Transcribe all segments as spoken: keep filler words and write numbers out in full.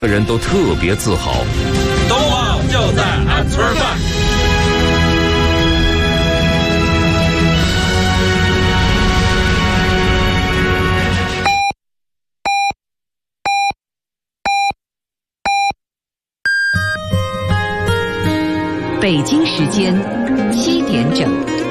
人都特别自豪。 东旺就在俺村办。 北京时间七点整。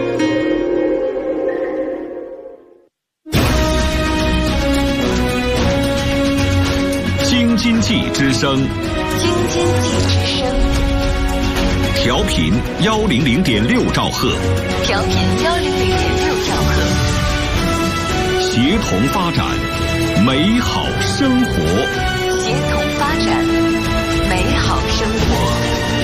京津冀之声， 京津冀之声， 调频幺零零点六兆赫， 调频幺零零点六兆赫， 协同发展，美好生活， 协同发展，美好生活。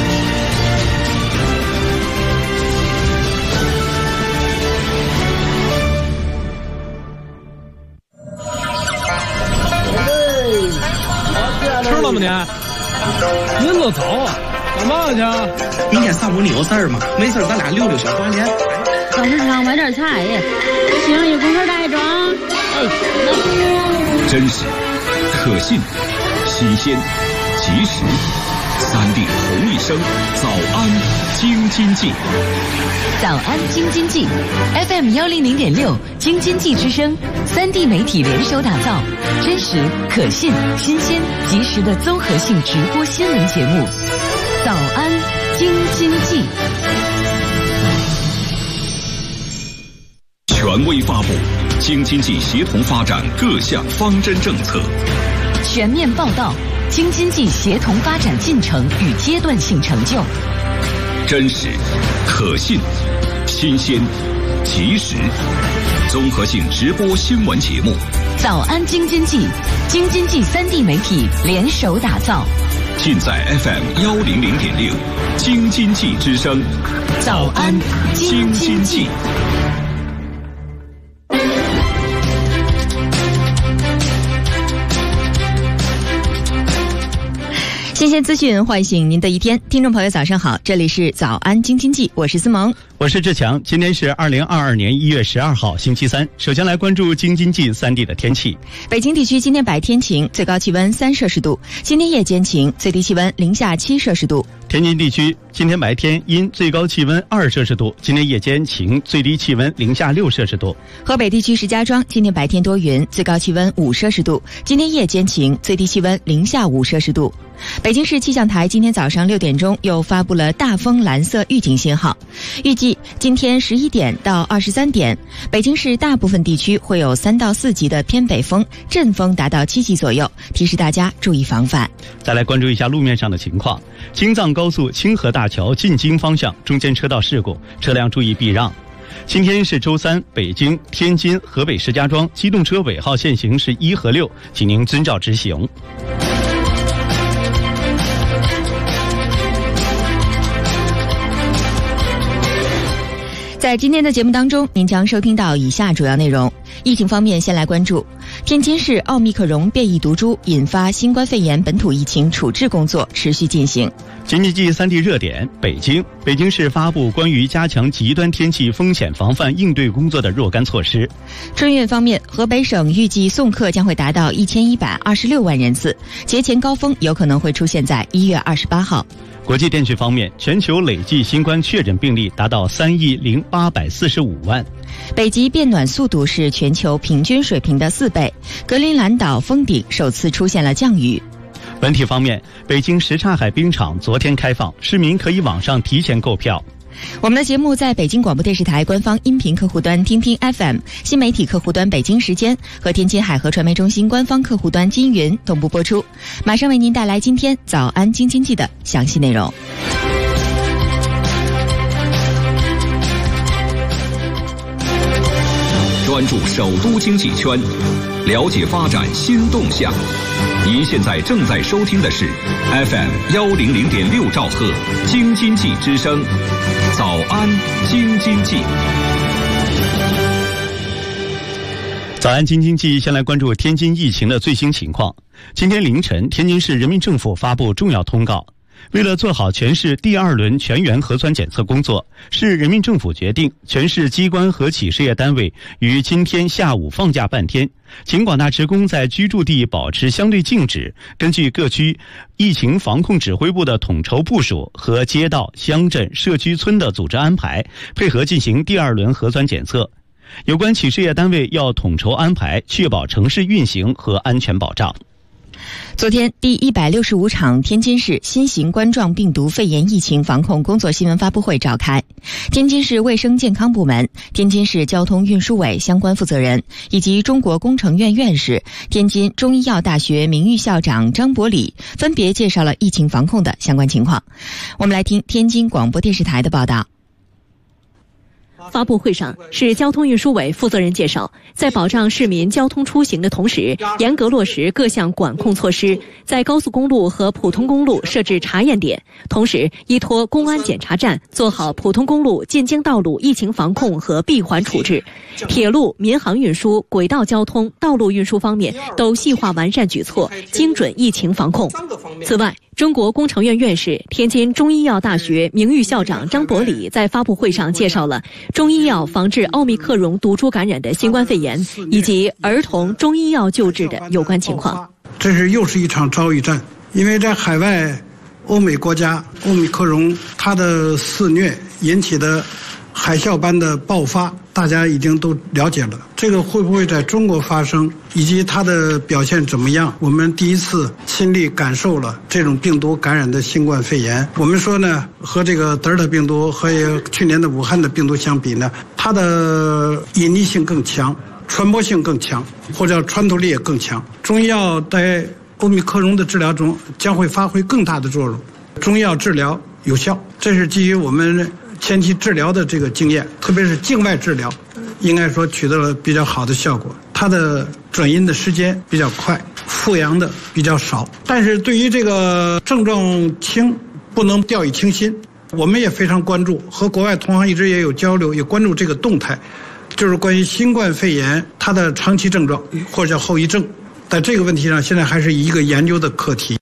吃了吗你？您都走，干嘛去？ 明天上午你有事儿吗？没事咱俩溜溜小花园。 到市场买点菜耶，行，一会儿带装。哎，那真实、可信、新鲜、及时，三 D 同一声，早安京津冀。 早安京津冀 F M 幺零零点六京津冀之声，三 D 媒体联手打造真实、可信、新鲜、及时的综合性直播新闻节目。早安京津冀， 权威发布京津冀协同发展各项方针政策， 全面报道京津冀协同发展进程与阶段性成就， 真实、可信、新鲜、及时，综合性直播新闻节目。 早安京津冀，京津冀三 D 媒体联手打造， 尽在 F M 幺零零点六京津冀之声。 早安京津冀。新鲜资讯唤醒您的一天，听众朋友早上好，这里是早安京津冀，我是思萌， 我是志强。今天是二零二二年一月十二号星期三，首先来关注京津冀三地的天气。 北京地区今天白天晴，最高气温三摄氏度，今天夜间晴，最低气温零下七摄氏度。 天津地区今天白天阴，最高气温二摄氏度，今天夜间晴，最低气温零下六摄氏度。 河北地区石家庄今天白天多云，最高气温五摄氏度，今天夜间晴，最低气温零下五摄氏度。北京市气象台今天早上六点钟又发布了大风蓝色预警信号，预计今天十一点到二十三点，北京市大部分地区会有三到四级的偏北风，阵风达到七级左右，提示大家注意防范。 再来关注一下路面上的情况，京藏高速清河大桥进京方向中间车道事故，车辆注意避让。今天是周三，北京、天津、河北石家庄机动车尾号限行是一和六，请您遵照执行。 在今天的节目当中，您将收听到以下主要内容。疫情方面，先来关注天津市奥密克戎变异毒株引发新冠肺炎本土疫情处置工作持续进行。 京津冀三地热点，北京，北京市发布关于加强极端天气风险防范应对工作的若干措施。 春运方面，河北省预计送客将会达到一千一百二十六万人次，节前高峰有可能会出现在一月二十八号。 国际电讯方面，全球累计新冠确诊病例达到三亿零八百四十五万。 北极变暖速度是全球平均水平的四倍，格陵兰岛峰顶首次出现了降雨。 文体方面，北京什刹海冰场昨天开放，市民可以网上提前购票。 我们的节目在北京广播电视台官方音频客户端听听 F M、 新媒体客户端北京时间和天津海河传媒中心官方客户端金云同步播出。马上为您带来今天早安京津冀的详细内容。 专注首都经济圈，了解发展新动向。您现在正在收听的是 F M 幺零零点六兆赫京津冀之声，早安京津冀。 早安京津冀，先来关注天津疫情的最新情况。今天凌晨，天津市人民政府发布重要通告， 为了做好全市第二轮全员核酸检测工作，市人民政府决定，全市机关和企事业单位于今天下午放假半天，请广大职工在居住地保持相对静止，根据各区疫情防控指挥部的统筹部署和街道、乡镇、社区村的组织安排，配合进行第二轮核酸检测。有关企事业单位要统筹安排，确保城市运行和安全保障。 昨天，第一百六十五场天津市新型冠状病毒肺炎疫情防控工作新闻发布会召开。天津市卫生健康部门、天津市交通运输委相关负责人以及中国工程院院士、天津中医药大学名誉校长张伯礼分别介绍了疫情防控的相关情况。我们来听天津广播电视台的报道。 发布会上，市交通运输委负责人介绍，在保障市民交通出行的同时，严格落实各项管控措施，在高速公路和普通公路设置查验点，同时依托公安检查站，做好普通公路、进京道路疫情防控和闭环处置。铁路、民航运输、轨道交通、道路运输方面都细化完善举措，精准疫情防控。此外，中国工程院院士、天津中医药大学名誉校长张伯礼在发布会上介绍了中医药防治奥密克戎毒株感染的新冠肺炎以及儿童中医药救治的有关情况。 这是又是一场遭遇战，因为在海外欧美国家，奥密克戎它的肆虐引起的海啸般的爆发，大家已经都了解了。这个会不会在中国发生，以及它的表现怎么样，我们第一次亲历感受了这种病毒感染的新冠肺炎。我们说呢，和这个德尔塔病毒和去年的武汉的病毒相比呢，它的隐匿性更强，传播性更强，或者穿透力也更强。中医药在欧密克戎的治疗中将会发挥更大的作用。中医药治疗有效，这是基于我们前期治疗的这个经验，特别是境外治疗，应该说取得了比较好的效果。它的转阴的时间比较快，复阳的比较少。但是对于这个症状轻，不能掉以轻心。我们也非常关注，和国外同行一直也有交流，也关注这个动态，就是关于新冠肺炎它的长期症状或者叫后遗症。在这个问题上，现在还是一个研究的课题。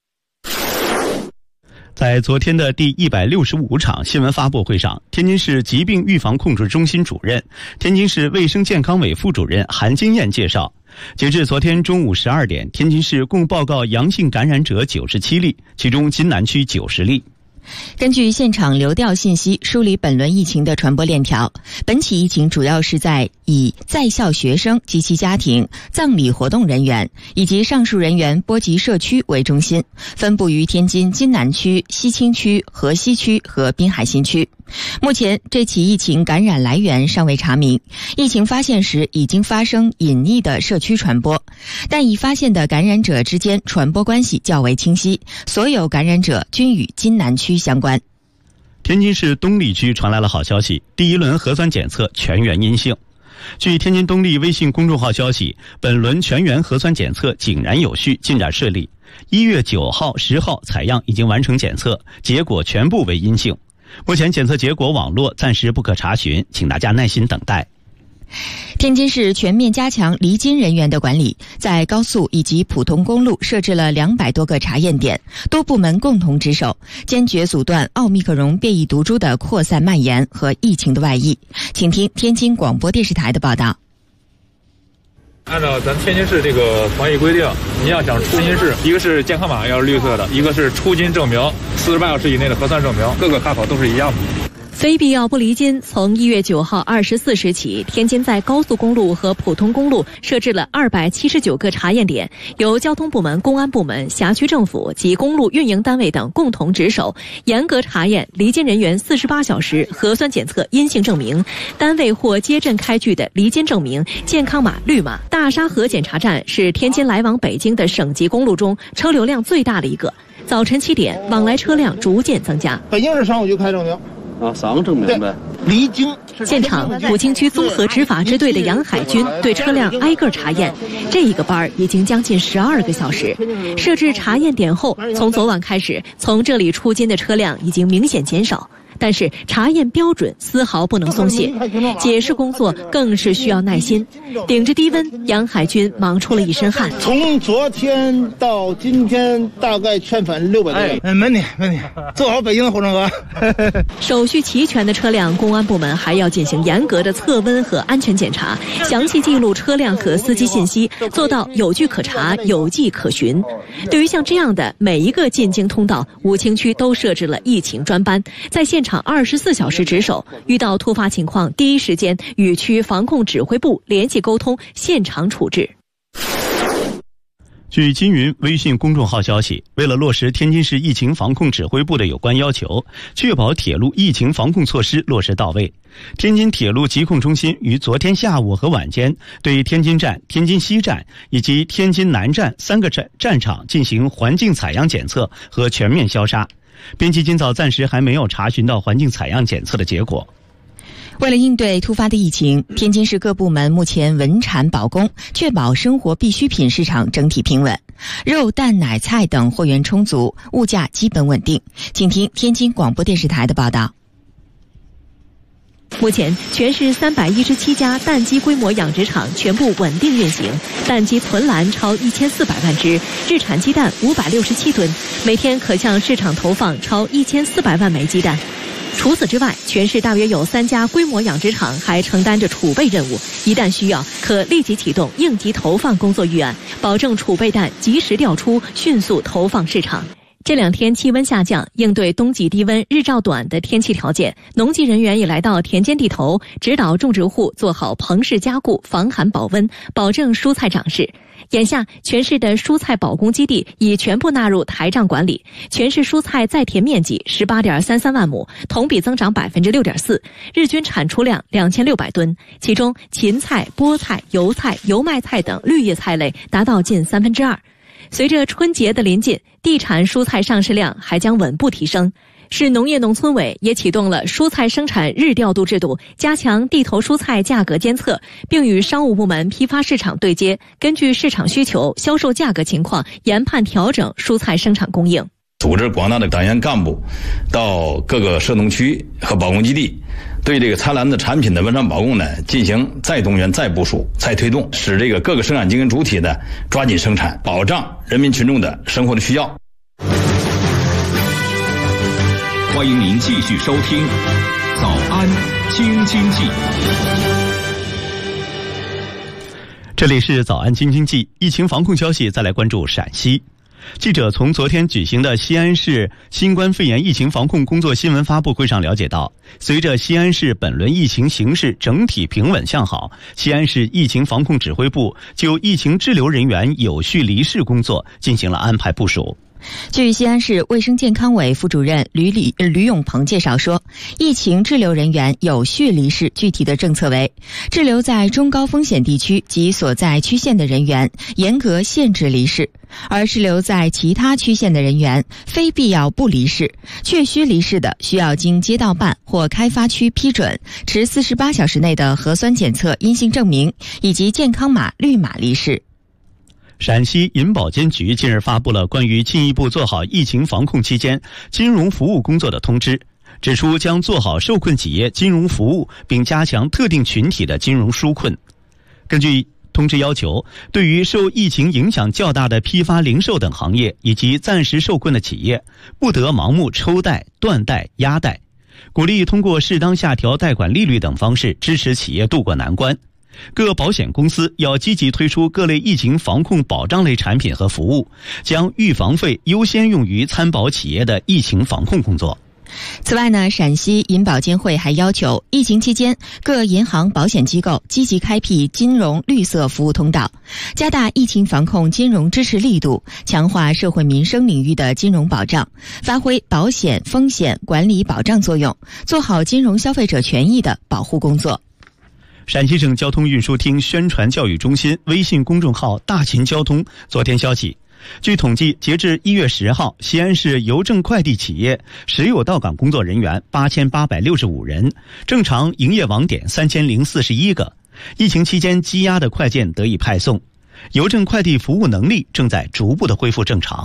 在昨天的第一百六十五场新闻发布会上，天津市疾病预防控制中心主任、天津市卫生健康委副主任韩金燕介绍，截至昨天中午十二点，天津市共报告阳性感染者九十七例，其中津南区九十例。 根据现场流调信息梳理本轮疫情的传播链条，本起疫情主要是在以在校学生及其家庭、葬礼活动人员以及上述人员波及社区为中心，分布于天津津南区、西青区、河西区和滨海新区。目前这起疫情感染来源尚未查明，疫情发现时已经发生隐匿的社区传播，但已发现的感染者之间传播关系较为清晰，所有感染者均与津南区相关。 天津市东丽区传来了好消息，第一轮核酸检测全员阴性。据天津东丽微信公众号消息，本轮全员核酸检测井然有序，进展顺利。一月九号、十号采样已经完成检测，结果全部为阴性。目前检测结果网络暂时不可查询，请大家耐心等待。 天津市全面加强离津人员的管理，在高速以及普通公路设置了两百多个查验点，多部门共同值守，坚决阻断奥密克戎变异毒株的扩散蔓延和疫情的外溢。请听天津广播电视台的报道。 按照咱天津市这个防疫规定，你要想出天津市，一个是健康码要是绿色的，一个是出津证明，四十八小时以内的核酸证明，各个卡口都是一样的。 非必要不离津。从一月九号二十四时起，天津在高速公路和普通公路设置了二百七十九个查验点，由交通部门、公安部门、辖区政府及公路运营单位等共同值守，严格查验离津人员四十八小时核酸检测阴性证明、单位或街镇开具的离津证明、健康码绿码。大沙河检查站是天津来往北京的省级公路中车流量最大的一个，早晨七点往来车辆逐渐增加。 北京市上午就开证明。啊，三个证明呗。离京现场，武清区综合执法支队的杨海军对车辆挨个查验，这一个班儿已经将近十二个小时。设置查验点后，从昨晚开始，从这里出京的车辆已经明显减少。 但是查验标准丝毫不能松懈，解释工作更是需要耐心。顶着低温，杨海军忙出了一身汗。 从昨天到今天，大概劝返六百多人。嗯，没问题，没问题，做好北京的护城河。 手续齐全的车辆，公安部门还要进行严格的测温和安全检查，详细记录车辆和司机信息，做到有据可查、有迹可循。对于像这样的每一个进京通道，武清区都设置了疫情专班，在现场二十四小时值守，遇到突发情况第一时间与区防控指挥部联系沟通，现场处置。 据金云微信公众号消息，为了落实天津市疫情防控指挥部的有关要求，确保铁路疫情防控措施落实到位，天津铁路疾控中心于昨天下午和晚间对天津站、天津西站以及天津南站三个站站场进行环境采样检测和全面消杀。编辑今早暂时还没有查询到环境采样检测的结果。 为了应对突发的疫情，天津市各部门目前稳产保供，确保生活必需品市场整体平稳，肉、蛋、奶、菜等货源充足，物价基本稳定。请听天津广播电视台的报道。 目前，全市三百一十七家蛋鸡规模养殖场全部稳定运行，蛋鸡存栏超一千四百万只，日产鸡蛋五百六十七吨，每天可向市场投放超一千四百万枚鸡蛋。除此之外，全市大约有三家规模养殖场还承担着储备任务，一旦需要，可立即启动应急投放工作预案，保证储备蛋及时调出，迅速投放市场。这两天气温下降，应对冬季低温、日照短的天气条件，农技人员也来到田间地头，指导种植户做好棚式加固、防寒保温，保证蔬菜长势。眼下，全市的蔬菜保供基地已全部纳入台账管理，全市蔬菜在田面积十八点三三万亩，同比增长百分之六点四，日均产出量两千六百吨，其中芹菜、菠菜、油菜、油麦菜等绿叶菜类达到近三分之二。随着春节的临近，地产蔬菜上市量还将稳步提升。市农业农村委也启动了蔬菜生产日调度制度，加强地头蔬菜价格监测，并与商务部门批发市场对接，根据市场需求、销售价格情况研判调整蔬菜生产供应。 组织广大的党员干部到各个涉农区和保供基地，对这个菜篮子产品的稳产保供呢进行再动员、再部署、再推动，使这个各个生产经营主体呢抓紧生产，保障人民群众的生活的需要。 欢迎您继续收听《早安京津冀》。 这里是早安京津冀，疫情防控消息，再来关注陕西。记者从昨天举行的西安市新冠肺炎疫情防控工作新闻发布会上了解到，随着西安市本轮疫情形势整体平稳向好，西安市疫情防控指挥部就疫情滞留人员有序离世工作进行了安排部署。 据西安市卫生健康委副主任吕李吕永鹏介绍说，疫情滞留人员有序离世具体的政策为：滞留在中高风险地区及所在区县的人员严格限制离世，而滞留在其他区县的人员非必要不离世，确需离世的需要经街道办或开发区批准，持四十八小时内的核酸检测阴性证明以及健康码绿码离世。 陕西银保监局近日发布了关于进一步做好疫情防控期间金融服务工作的通知，指出将做好受困企业金融服务，并加强特定群体的金融纾困。根据通知要求，对于受疫情影响较大的批发零售等行业以及暂时受困的企业，不得盲目抽贷、断贷、压贷，鼓励通过适当下调贷款利率等方式支持企业渡过难关。各保险公司要积极推出各类疫情防控保障类产品和服务，将预防费优先用于参保企业的疫情防控工作。 此外呢，陕西银保监会还要求疫情期间各银行保险机构积极开辟金融绿色服务通道，加大疫情防控金融支持力度，强化社会民生领域的金融保障，发挥保险风险管理保障作用，做好金融消费者权益的保护工作。 陕西省交通运输厅宣传教育中心微信公众号大秦交通昨天消息，据统计，截至一月十号，西安市邮政快递企业实有到岗工作人员八千八百六十五人，正常营业网点三千零四十一个。疫情期间积压的快件得以派送，邮政快递服务能力正在逐步的恢复正常。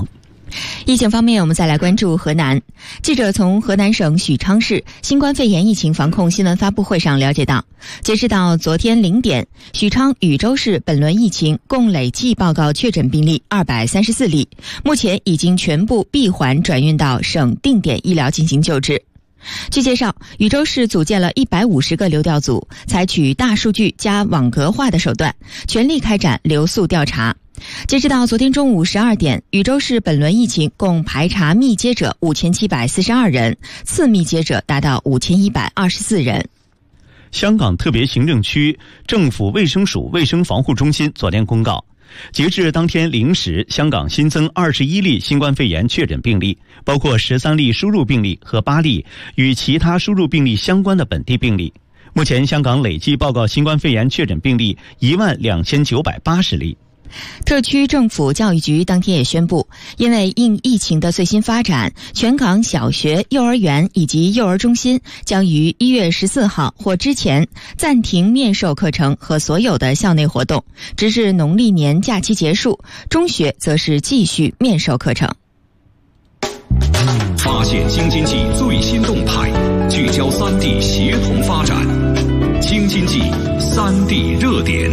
疫情方面，我们再来关注河南。记者从河南省许昌市新冠肺炎疫情防控新闻发布会上了解到，截止到昨天零点，许昌禹州市本轮疫情共累计报告确诊病例二百三十四例，目前已经全部闭环转运到省定点医疗进行救治。据介绍，禹州市组建了一百五十个流调组，采取大数据加网格化的手段，全力开展流速调查。截止到昨天中午十二点，禹州市本轮疫情共排查密接者五千七百四十二人，次密接者达到五千一百二十四人。 香港特别行政区政府卫生署卫生防护中心昨天公告，截至当天零时，香港新增二十一例新冠肺炎确诊病例，包括十三例输入病例和八例与其他输入病例相关的本地病例。目前香港累计报告新冠肺炎确诊病例一万两千九百八十例。 特区政府教育局当天也宣布，因为应疫情的最新发展，全港小学、幼儿园以及幼儿中心将于一月十四号或之前暂停面授课程和所有的校内活动，直至农历年假期结束。中学则是继续面授课程。 发现京津冀最新动态，聚焦三地协同发展。京津冀三地热点。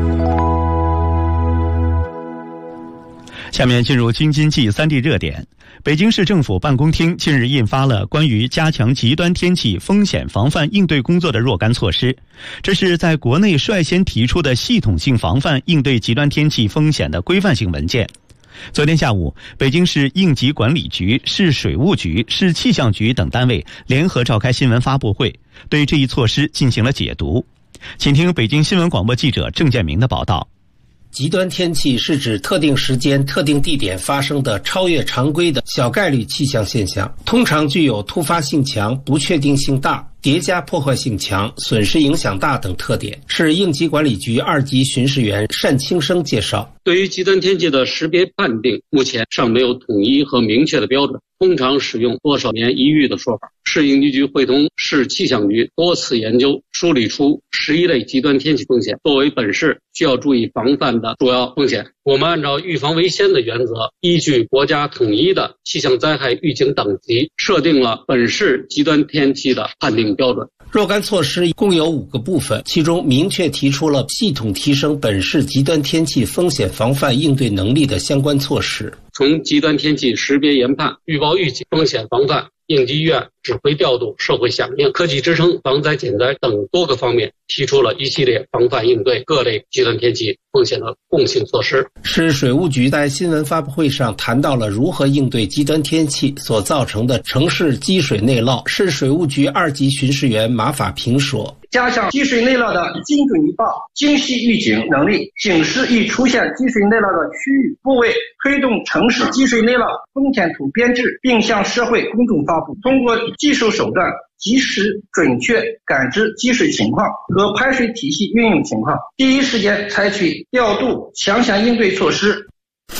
下面进入京津冀三地热点。北京市政府办公厅近日印发了关于加强极端天气风险防范应对工作的若干措施，这是在国内率先提出的系统性防范应对极端天气风险的规范性文件。昨天下午，北京市应急管理局、市水务局、市气象局等单位联合召开新闻发布会，对这一措施进行了解读。请听北京新闻广播记者郑建明的报道。 极端天气是指特定时间、特定地点发生的超越常规的小概率气象现象，通常具有突发性强、不确定性大、叠加破坏性强、损失影响大等特点。市应急管理局二级巡视员单清生介绍， 对于极端天气的识别判定，目前尚没有统一和明确的标准，通常使用多少年一遇的说法。市应急局会同市气象局多次研究，梳理出十一类极端天气风险，作为本市需要注意防范的主要风险。我们按照预防为先的原则，依据国家统一的气象灾害预警等级，设定了本市极端天气的判定标准。 若干措施共有五个部分，其中明确提出了系统提升本市极端天气风险防范应对能力的相关措施。 从极端天气识别研判、预报预警、风险防范、应急医院指挥调度、社会响应、科技支撑、防灾减灾等多个方面，提出了一系列防范应对各类极端天气风险的共性措施。 市水务局在新闻发布会上谈到了如何应对极端天气所造成的城市积水内涝。市水务局二级巡视员马法平说， 加强积水内涝的精准预报、精细预警能力，警示易出现积水内涝的区域部位，推动城市积水内涝风险图编制，并向社会公众发布。通过技术手段及时准确感知积水情况和排水体系运用情况，第一时间采取调度强项应对措施。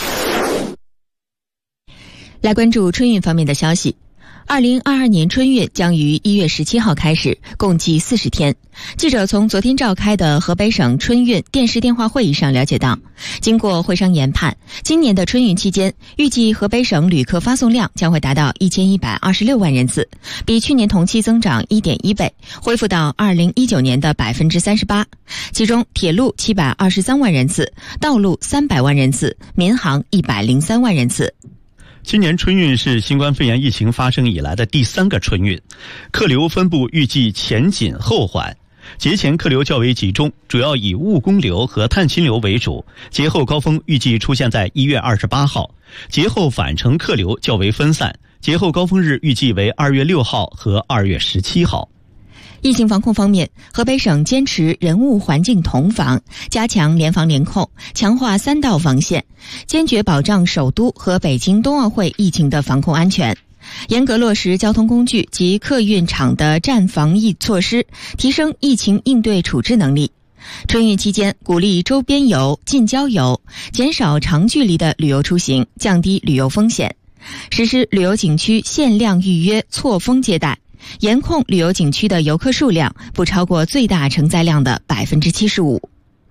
来关注春运方面的消息。二零二二年春运将于一月十七号开始，共计四十天。记者从昨天召开的河北省春运电视电话会议上了解到，经过会商研判，今年的春运期间，预计河北省旅客发送量将会达到一千一百二十六万人次，比去年同期增长一点一倍，恢复到二零一九年的百分之三十八。其中，铁路七百二十三万人次，道路三百万人次，民航一百零三万人次。 今年春运是新冠肺炎疫情发生以来的第三个春运，客流分布预计前紧后缓。节前客流较为集中，主要以务工流和探亲流为主，节后高峰预计出现在一月二十八号，节后返程客流较为分散，节后高峰日预计为二月六号和二月十七号。 疫情防控方面，河北省坚持人物环境同防，加强联防联控，强化三道防线，坚决保障首都和北京冬奥会疫情的防控安全，严格落实交通工具及客运场的战防疫措施，提升疫情应对处置能力。春运期间，鼓励周边游、近郊游，减少长距离的旅游出行，降低旅游风险，实施旅游景区限量预约、错峰接待，严控旅游景区的游客数量不超过最大承载量的百分之七十五。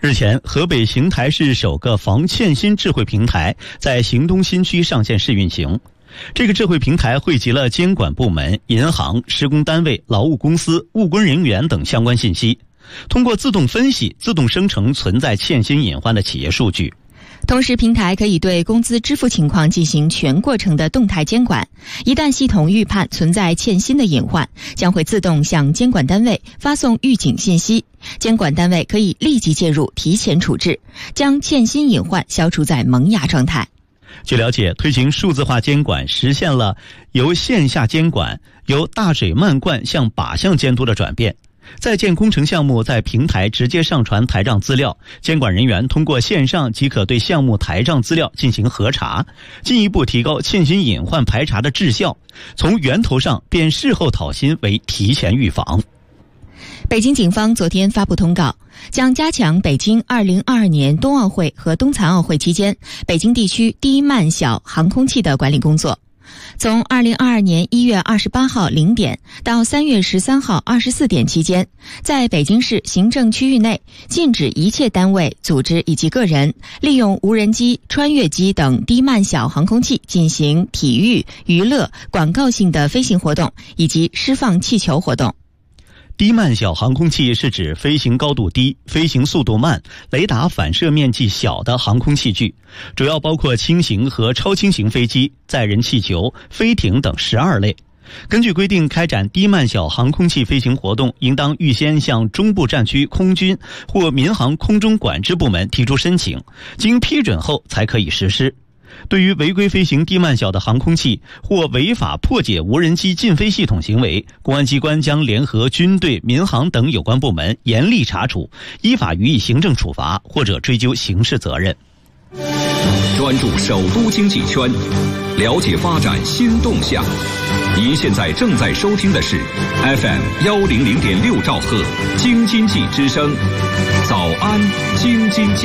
日前，河北邢台市首个防欠薪智慧平台在邢东新区上线试运行。这个智慧平台汇集了监管部门、银行、施工单位、劳务公司、务工人员等相关信息，通过自动分析、自动生成存在欠薪隐患的企业数据。 同时，平台可以对工资支付情况进行全过程的动态监管。一旦系统预判存在欠薪的隐患，将会自动向监管单位发送预警信息，监管单位可以立即介入，提前处置，将欠薪隐患消除在萌芽状态。 据了解，推行数字化监管实现了由线下监管、由大水漫灌向靶向监督的转变。在建工程项目在平台直接上传台账资料，监管人员通过线上即可对项目台账资料进行核查，进一步提高欠薪隐患排查的质效，从源头上变事后讨薪为提前预防。 北京警方昨天发布通告，将加强北京二零二二年冬奥会和冬残奥会期间北京地区低慢小航空器的管理工作。从二零二二年一月二十八号零点到三月十三号二十四点期间，在北京市行政区域内禁止一切单位、组织以及个人利用无人机、穿越机等低慢小航空器进行体育、娱乐、广告性的飞行活动以及释放气球活动。 低慢小航空器是指飞行高度低、飞行速度慢、雷达反射面积小的航空器具，主要包括轻型和超轻型飞机、载人气球、飞艇等十二类。根据规定，开展低慢小航空器飞行活动，应当预先向中部战区空军或民航空中管制部门提出申请，经批准后才可以实施。对于违规飞行低慢小的航空器或违法破解无人机禁飞系统行为，公安机关将联合军队、民航等有关部门严厉查处，依法予以行政处罚或者追究刑事责任。 专注首都经济圈，了解发展新动向。您现在正在收听的是 F M 幺零零点六兆赫京津冀之声，早安京津冀。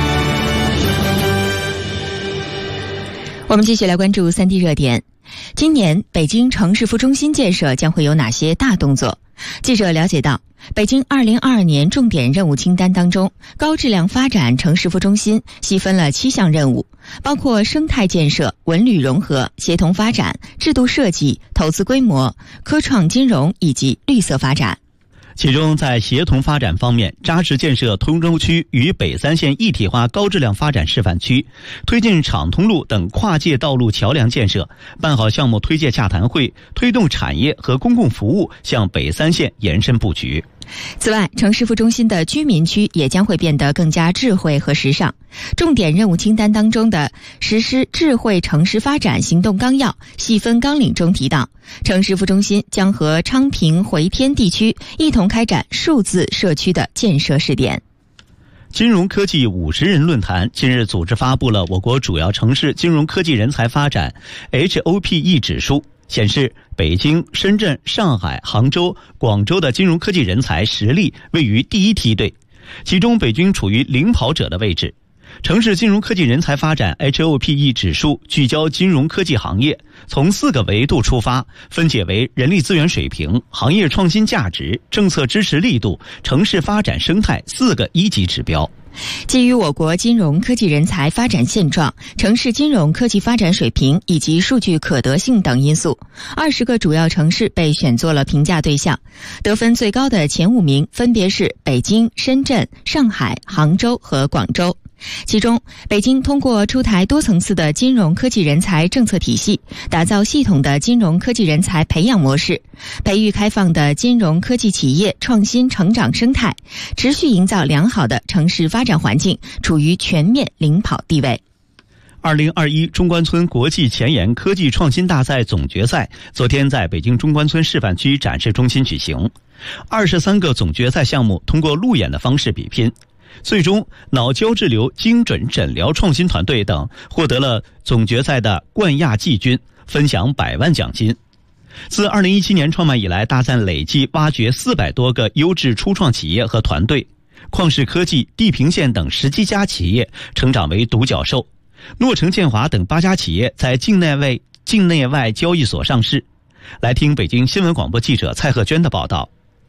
我们继续来关注三 D 热点。今年北京城市服中心建设将会有哪些大动作？记者了解到，北京二零二二年重点任务清单当中，高质量发展城市服中心细分了七项任务，包括生态建设、文旅融合、协同发展、制度设计、投资规模、科创金融以及绿色发展。 其中，在协同发展方面，扎实建设通州区与北三县一体化高质量发展示范区，推进厂通路等跨界道路桥梁建设，办好项目推介洽谈会，推动产业和公共服务向北三县延伸布局。 此外，城市服中心的居民区也将会变得更加智慧和时尚。重点任务清单当中的实施智慧城市发展行动纲要细分纲领中提到，城市服中心将和昌平回天地区一同开展数字社区的建设试点。 金融科技五十人论坛近日组织发布了我国主要城市金融科技人才发展 H O P E 指数，显示北京、深圳、上海、杭州、广州的金融科技人才实力位于第一梯队，其中北京处于领跑者的位置。城市金融科技人才发展 H O P E 指数聚焦金融科技行业，从四个维度出发，分解为人力资源水平、行业创新价值、政策支持力度、城市发展生态四个一级指标。 基于我国金融科技人才发展现状、城市金融科技发展水平以及数据可得性等因素，二十个主要城市被选作了评价对象。得分最高的前五名分别是北京、深圳、上海、杭州和广州。其中，北京通过出台多层次的金融科技人才政策体系，打造系统的金融科技人才培养模式，培育开放的金融科技企业创新成长生态，持续营造良好的城市发展环境，处于全面领跑地位。 二零二一中关村国际前沿科技创新大赛总决赛昨天在北京中关村示范区展示中心举行，二十三个总决赛项目通过路演的方式比拼。最终，脑胶质瘤精准诊疗创新团队等获得了总决赛的冠亚季军，分享百万奖金。自二零一七年创办以来，大赛累计挖掘四百多个优质初创企业和团队，旷视科技、地平线等十七家企业成长为独角兽，诺诚建华等八家企业在境内外境内外交易所上市。来听北京新闻广播记者蔡鹤娟的报道。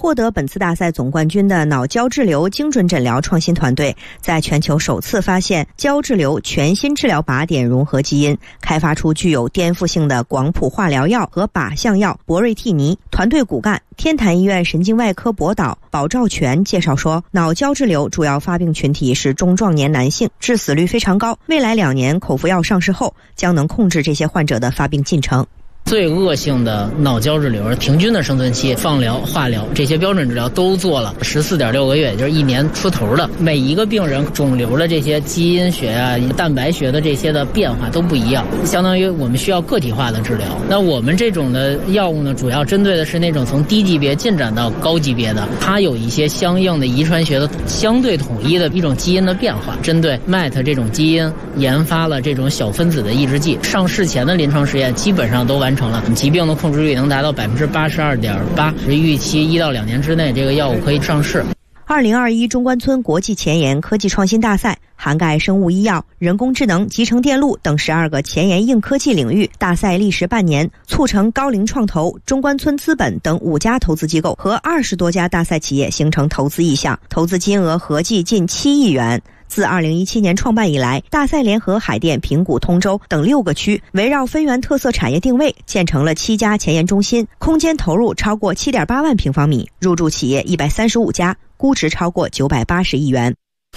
获得本次大赛总冠军的脑胶质瘤精准诊疗创新团队，在全球首次发现胶质瘤全新治疗靶点融合基因，开发出具有颠覆性的广谱化疗药和靶向药博瑞替尼。团队骨干天坛医院神经外科博导保兆全介绍说，脑胶质瘤主要发病群体是中壮年男性，致死率非常高。未来两年口服药上市后，将能控制这些患者的发病进程。 最恶性的脑胶质瘤，平均的生存期，放疗、化疗这些标准治疗都做了十四点六个月，也就是一年出头的。每一个病人肿瘤的这些基因学啊、蛋白学的这些的变化都不一样，相当于我们需要个体化的治疗。那我们这种的药物呢，主要针对的是那种从低级别进展到高级别的，它有一些相应的遗传学的相对统一的一种基因的变化。针对 M E T 这种基因研发了这种小分子的抑制剂，上市前的临床实验基本上都完成了，疾病的控制率能达到百分之八十二点八，预期一到两年之内这个药物可以上市。 二零二一中关村国际前沿科技创新大赛涵盖生物医药、人工智能、集成电路等十二个前沿硬科技领域。大赛历时半年，促成高龄创投、中关村资本等五家投资机构和二十多家大赛企业形成投资意向，投资金额合计近七亿元。自二零一七年创办以来，大赛联合海淀、平谷、通州等六个区，围绕分园特色产业定位，建成了七家前沿中心，空间投入超过 七点八万平方米，入驻企业一百三十五家，估值超过九百八十亿元。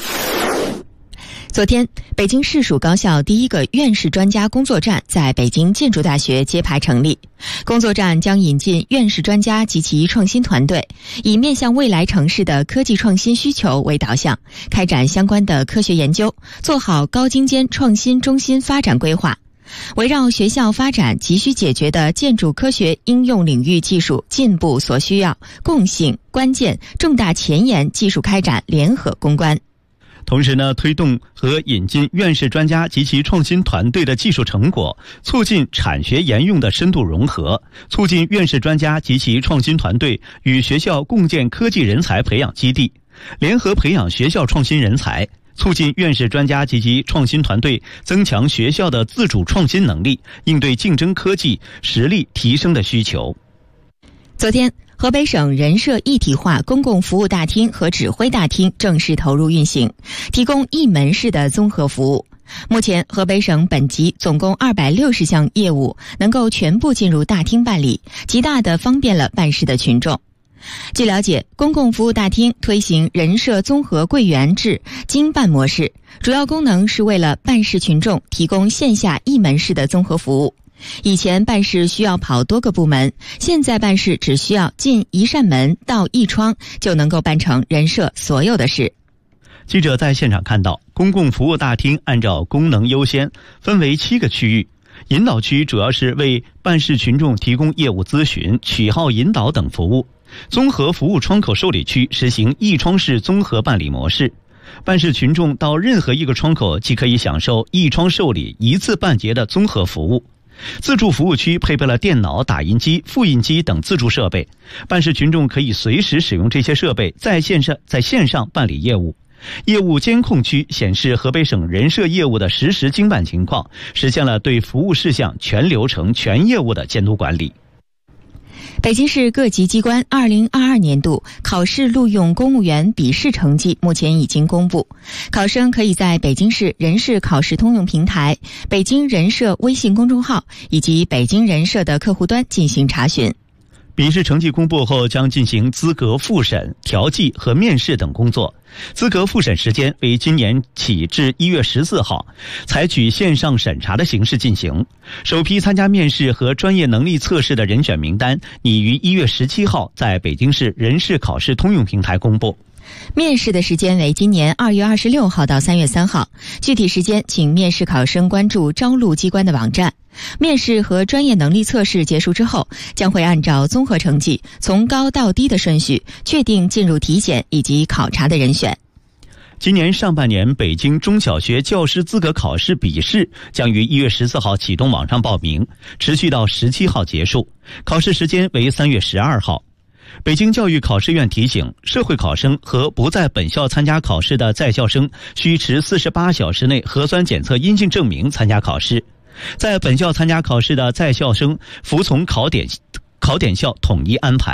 昨天，北京市属高校第一个院士专家工作站在北京建筑大学揭牌成立。工作站将引进院士专家及其创新团队，以面向未来城市的科技创新需求为导向，开展相关的科学研究，做好高精尖创新中心发展规划。围绕学校发展急需解决的建筑科学应用领域技术进步所需要，共性、关键、重大前沿技术开展联合攻关。 同时呢，推动和引进院士专家及其创新团队的技术成果，促进产学研用的深度融合，促进院士专家及其创新团队与学校共建科技人才培养基地，联合培养学校创新人才，促进院士专家及其创新团队增强学校的自主创新能力，应对竞争科技实力提升的需求。 昨天，河北省人社一体化公共服务大厅和指挥大厅正式投入运行，提供一门式的综合服务。目前，河北省本级总共二百六十项业务能够全部进入大厅办理，极大地方便了办事的群众。据了解，公共服务大厅推行人社综合柜员制经办模式，主要功能是为了办事群众提供线下一门式的综合服务。以前办事需要跑多个部门，现在办事只需要进一扇门到一窗，就能够办成人社所有的事。 记者在现场看到，公共服务大厅按照功能优先分为七个区域，引导区主要是为办事群众提供业务咨询、取号引导等服务。综合服务窗口受理区实行一窗式综合办理模式，办事群众到任何一个窗口即可以享受一窗受理、一次办结的综合服务。自助服务区配备了电脑、打印机、复印机等自助设备，办事群众可以随时使用这些设备在线上在线上办理业务。业务监控区显示河北省人社业务的实时经办情况，实现了对服务事项全流程、全业务的监督管理。 北京市各级机关二零二二年度考试录用公务员笔试成绩目前已经公布，考生可以在北京市人事考试通用平台、北京人社微信公众号以及北京人社的客户端进行查询。 笔试成绩公布后，将进行资格复审、调剂和面试等工作。资格复审时间为今年起至一月十四号，采取线上审查的形式进行。首批参加面试和专业能力测试的人选名单拟于一月十七号在北京市人事考试通用平台公布。 面试的时间为今年二月二十六号到三月三号，具体时间请面试考生关注招录机关的网站。面试和专业能力测试结束之后，将会按照综合成绩从高到低的顺序确定进入体检以及考察的人选。 今年上半年北京中小学教师资格考试笔试将于一月十四号启动网上报名，持续到十七号结束，考试时间为三月十二号。北京教育考试院提醒，社会考生和不在本校参加考试的在校生需持四十八小时内核酸检测阴性证明参加考试。在本校参加考试的在校生服从考点考点校统一安排。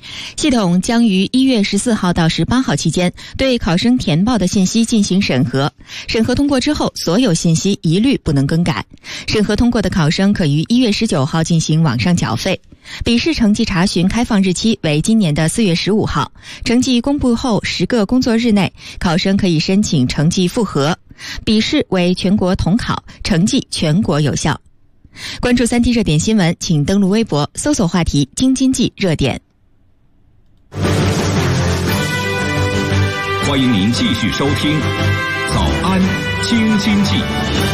系统将于一月十四号到十八号期间对考生填报的信息进行审核，审核通过之后，所有信息一律不能更改。审核通过的考生可于一月十九号进行网上缴费。笔试成绩查询开放日期为今年的四月十五号，成绩公布后十个工作日内，考生可以申请成绩复核。笔试为全国统考，成绩全国有效。关注三 T 热点新闻，请登录微博搜索话题京津冀热点。 欢迎您继续收听早安京津冀。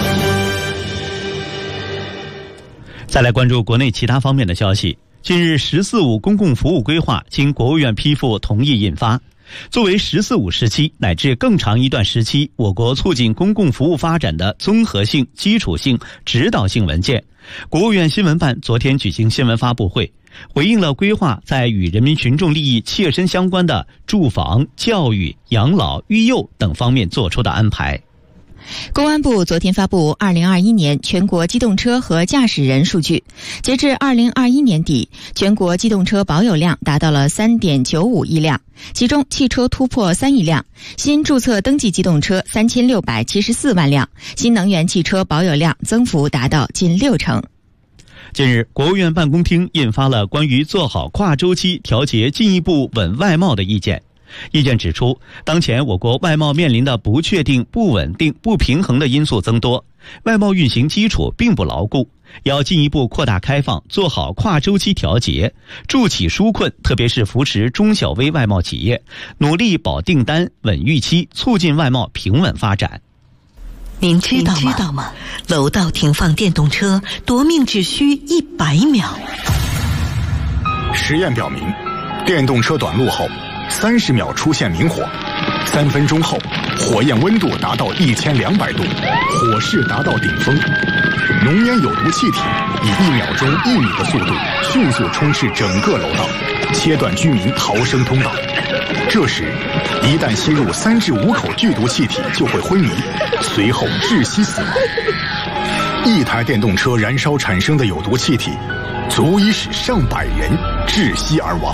再来关注国内其他方面的消息。近日，十四五公共服务规划经国务院批复同意印发。作为十四五时期乃至更长一段时期我国促进公共服务发展的综合性、基础性、指导性文件，国务院新闻办昨天举行新闻发布会，回应了规划在与人民群众利益切身相关的住房、教育、养老、育幼等方面做出的安排。 公安部昨天发布二零二一年全国机动车和驾驶人数据，截至二零二一年底，全国机动车保有量达到了 三点九五亿辆，其中汽车突破三亿辆，新注册登记机动车三千六百七十四万辆，新能源汽车保有量增幅达到近六成。 近日，国务院办公厅印发了关于做好跨周期调节进一步稳外贸的意见。意见指出，当前我国外贸面临的不确定、不稳定、不平衡的因素增多，外贸运行基础并不牢固，要进一步扩大开放，做好跨周期调节，助企纾困，特别是扶持中小微外贸企业，努力保订单、稳预期，促进外贸平稳发展。 您知道吗？知道吗？楼道停放电动车夺命只需一百秒。 实验表明，电动车短路后三十秒出现明火，三分钟后火焰温度达到一千两百度，火势达到顶峰，浓烟有毒气体以一秒钟一米的速度迅速充斥整个楼道，切断居民逃生通道。这时一旦吸入三至五口剧毒气体就会昏迷，随后窒息死亡。一台电动车燃烧产生的有毒气体足以使上百人窒息而亡。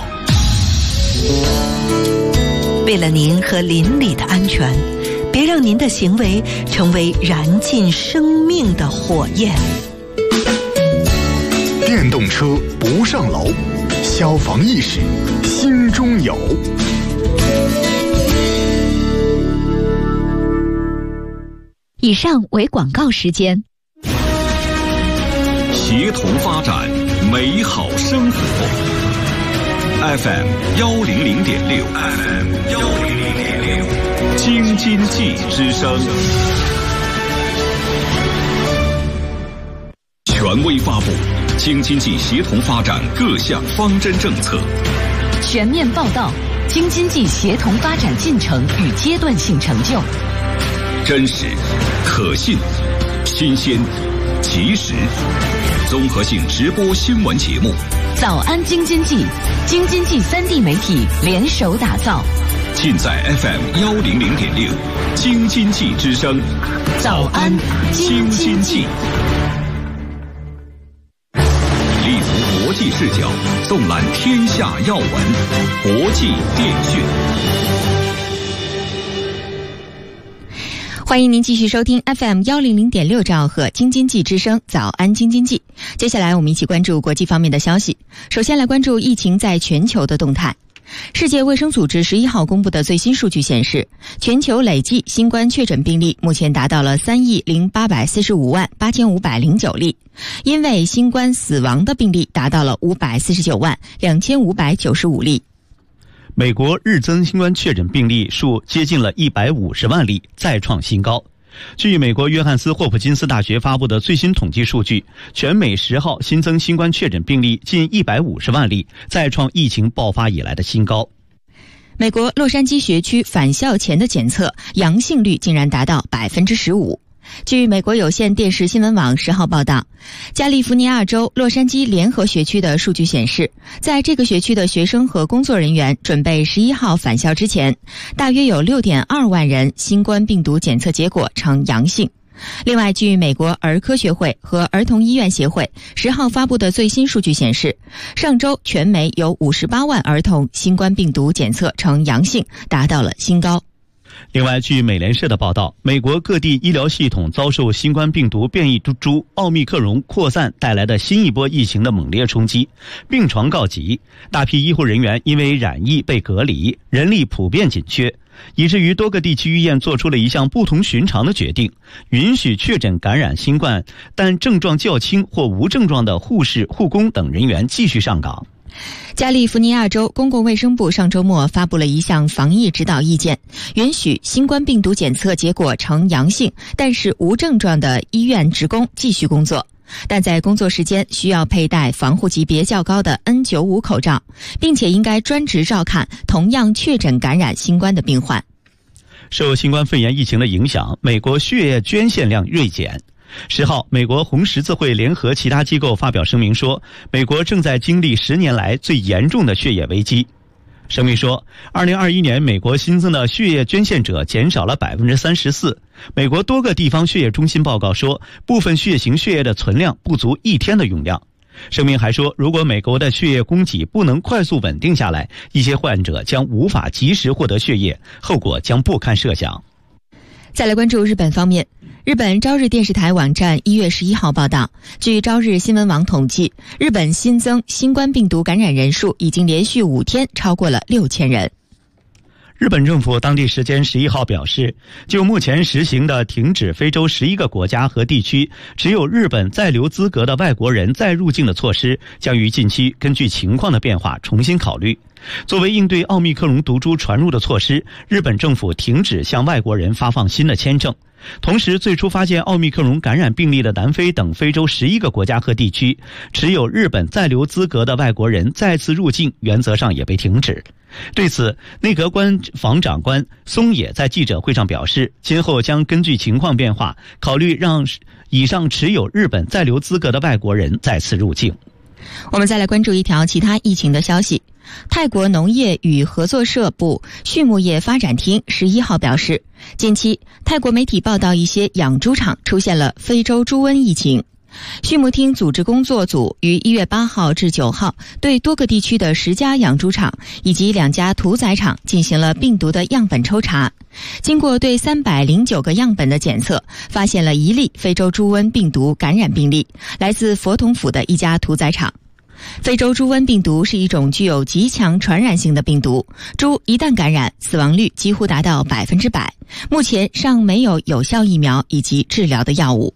为了您和邻里的安全，别让您的行为成为燃尽生命的火焰。 电动车不上楼，消防意识心中有。 以上为广告时间。 协同发展，美好生活。F M 幺零零点六 ，F M 幺零零点六，京津冀之声。权威发布京津冀协同发展各项方针政策， 全面报道京津冀协同发展进程与阶段性成就， 真实、可信、新鲜、及时，综合性直播新闻节目。 早安京津冀，京津冀三地媒体联手打造， 尽在 F M 幺零零点六，京津冀之声。 早安京津冀。 立足国际视角，纵览天下要闻，国际电讯。 欢迎您继续收听 F M 幺零零点六兆赫京津冀之声早安京津冀。接下来我们一起关注国际方面的消息。首先来关注疫情在全球的动态。世界卫生组织十一号公布的最新数据显示，全球累计新冠确诊病例目前达到了三亿零八百四十五万八千五百零九例，因为新冠死亡的病例达到了五百四十九万两千五百九十五例。 美国日增新冠确诊病例数接近了一百五十万例，再创新高。据美国约翰斯霍普金斯大学发布的最新统计数据，全美十号新增新冠确诊病例近一百五十万例，再创疫情爆发以来的新高。 美国洛杉矶学区返校前的检测阳性率竟然达到百分之十五。据美国有线电视新闻网十号报道，加利福尼亚州洛杉矶联合学区的数据显示，在这个学区的学生和工作人员准备十一号返校之前，大约有 六点二万人新冠病毒检测结果呈阳性。 另外，据美国儿科学会和儿童医院协会十号发布的最新数据显示，上周全美有五十八万儿童新冠病毒检测呈阳性，达到了新高。 另外，据美联社的报道，美国各地医疗系统遭受新冠病毒变异株奥密克戎扩散带来的新一波疫情的猛烈冲击，病床告急，大批医护人员因为染疫被隔离，人力普遍紧缺，以至于多个地区医院做出了一项不同寻常的决定，允许确诊感染新冠但症状较轻或无症状的护士、护工等人员继续上岗。 加利福尼亚州公共卫生部上周末发布了一项防疫指导意见，允许新冠病毒检测结果呈阳性但是无症状的医院职工继续工作，但在工作时间需要佩戴防护级别较高的 N 九十五 口罩，并且应该专职照看同样确诊感染新冠的病患。 受新冠肺炎疫情的影响，美国血液捐献量锐减。十号，美国红十字会联合其他机构发表声明说，美国正在经历十年来最严重的血液危机。声明说，二零二一年美国新增的血液捐献者减少了 百分之三十四。美国多个地方血液中心报告说，部分血型血液的存量不足一天的用量。声明还说，如果美国的血液供给不能快速稳定下来，一些患者将无法及时获得血液，后果将不堪设想。 再来关注日本方面，日本朝日电视台网站一月十一号报道，据朝日新闻网统计，日本新增新冠病毒感染人数已经连续五天超过了六千人。 日本政府当地时间十一号表示，就目前实行的停止非洲十一个国家和地区持有日本在留资格的外国人再入境的措施，将于近期根据情况的变化重新考虑。作为应对奥密克戎毒株传入的措施，日本政府停止向外国人发放新的签证。同时，最初发现奥密克戎感染病例的南非等非洲十一个国家和地区，持有日本在留资格的外国人再次入境原则上也被停止。对此，内阁官房长官松野在记者会上表示，今后将根据情况变化，考虑让以上持有日本在留资格的外国人再次入境。 我们再来关注一条其他疫情的消息。泰国农业与合作社部畜牧业发展厅十一号表示，近期泰国媒体报道一些养猪场出现了非洲猪瘟疫情。畜牧厅组织工作组于一月八号至九号对多个地区的十家养猪场以及两家屠宰场进行了病毒的样本抽查。经过对三百零九个样本的检测，发现了一例非洲猪瘟病毒感染病例，来自佛统府的一家屠宰场。非洲猪瘟病毒是一种具有极强传染性的病毒，猪一旦感染，死亡率几乎达到百分之百。目前尚没有有效疫苗以及治疗的药物。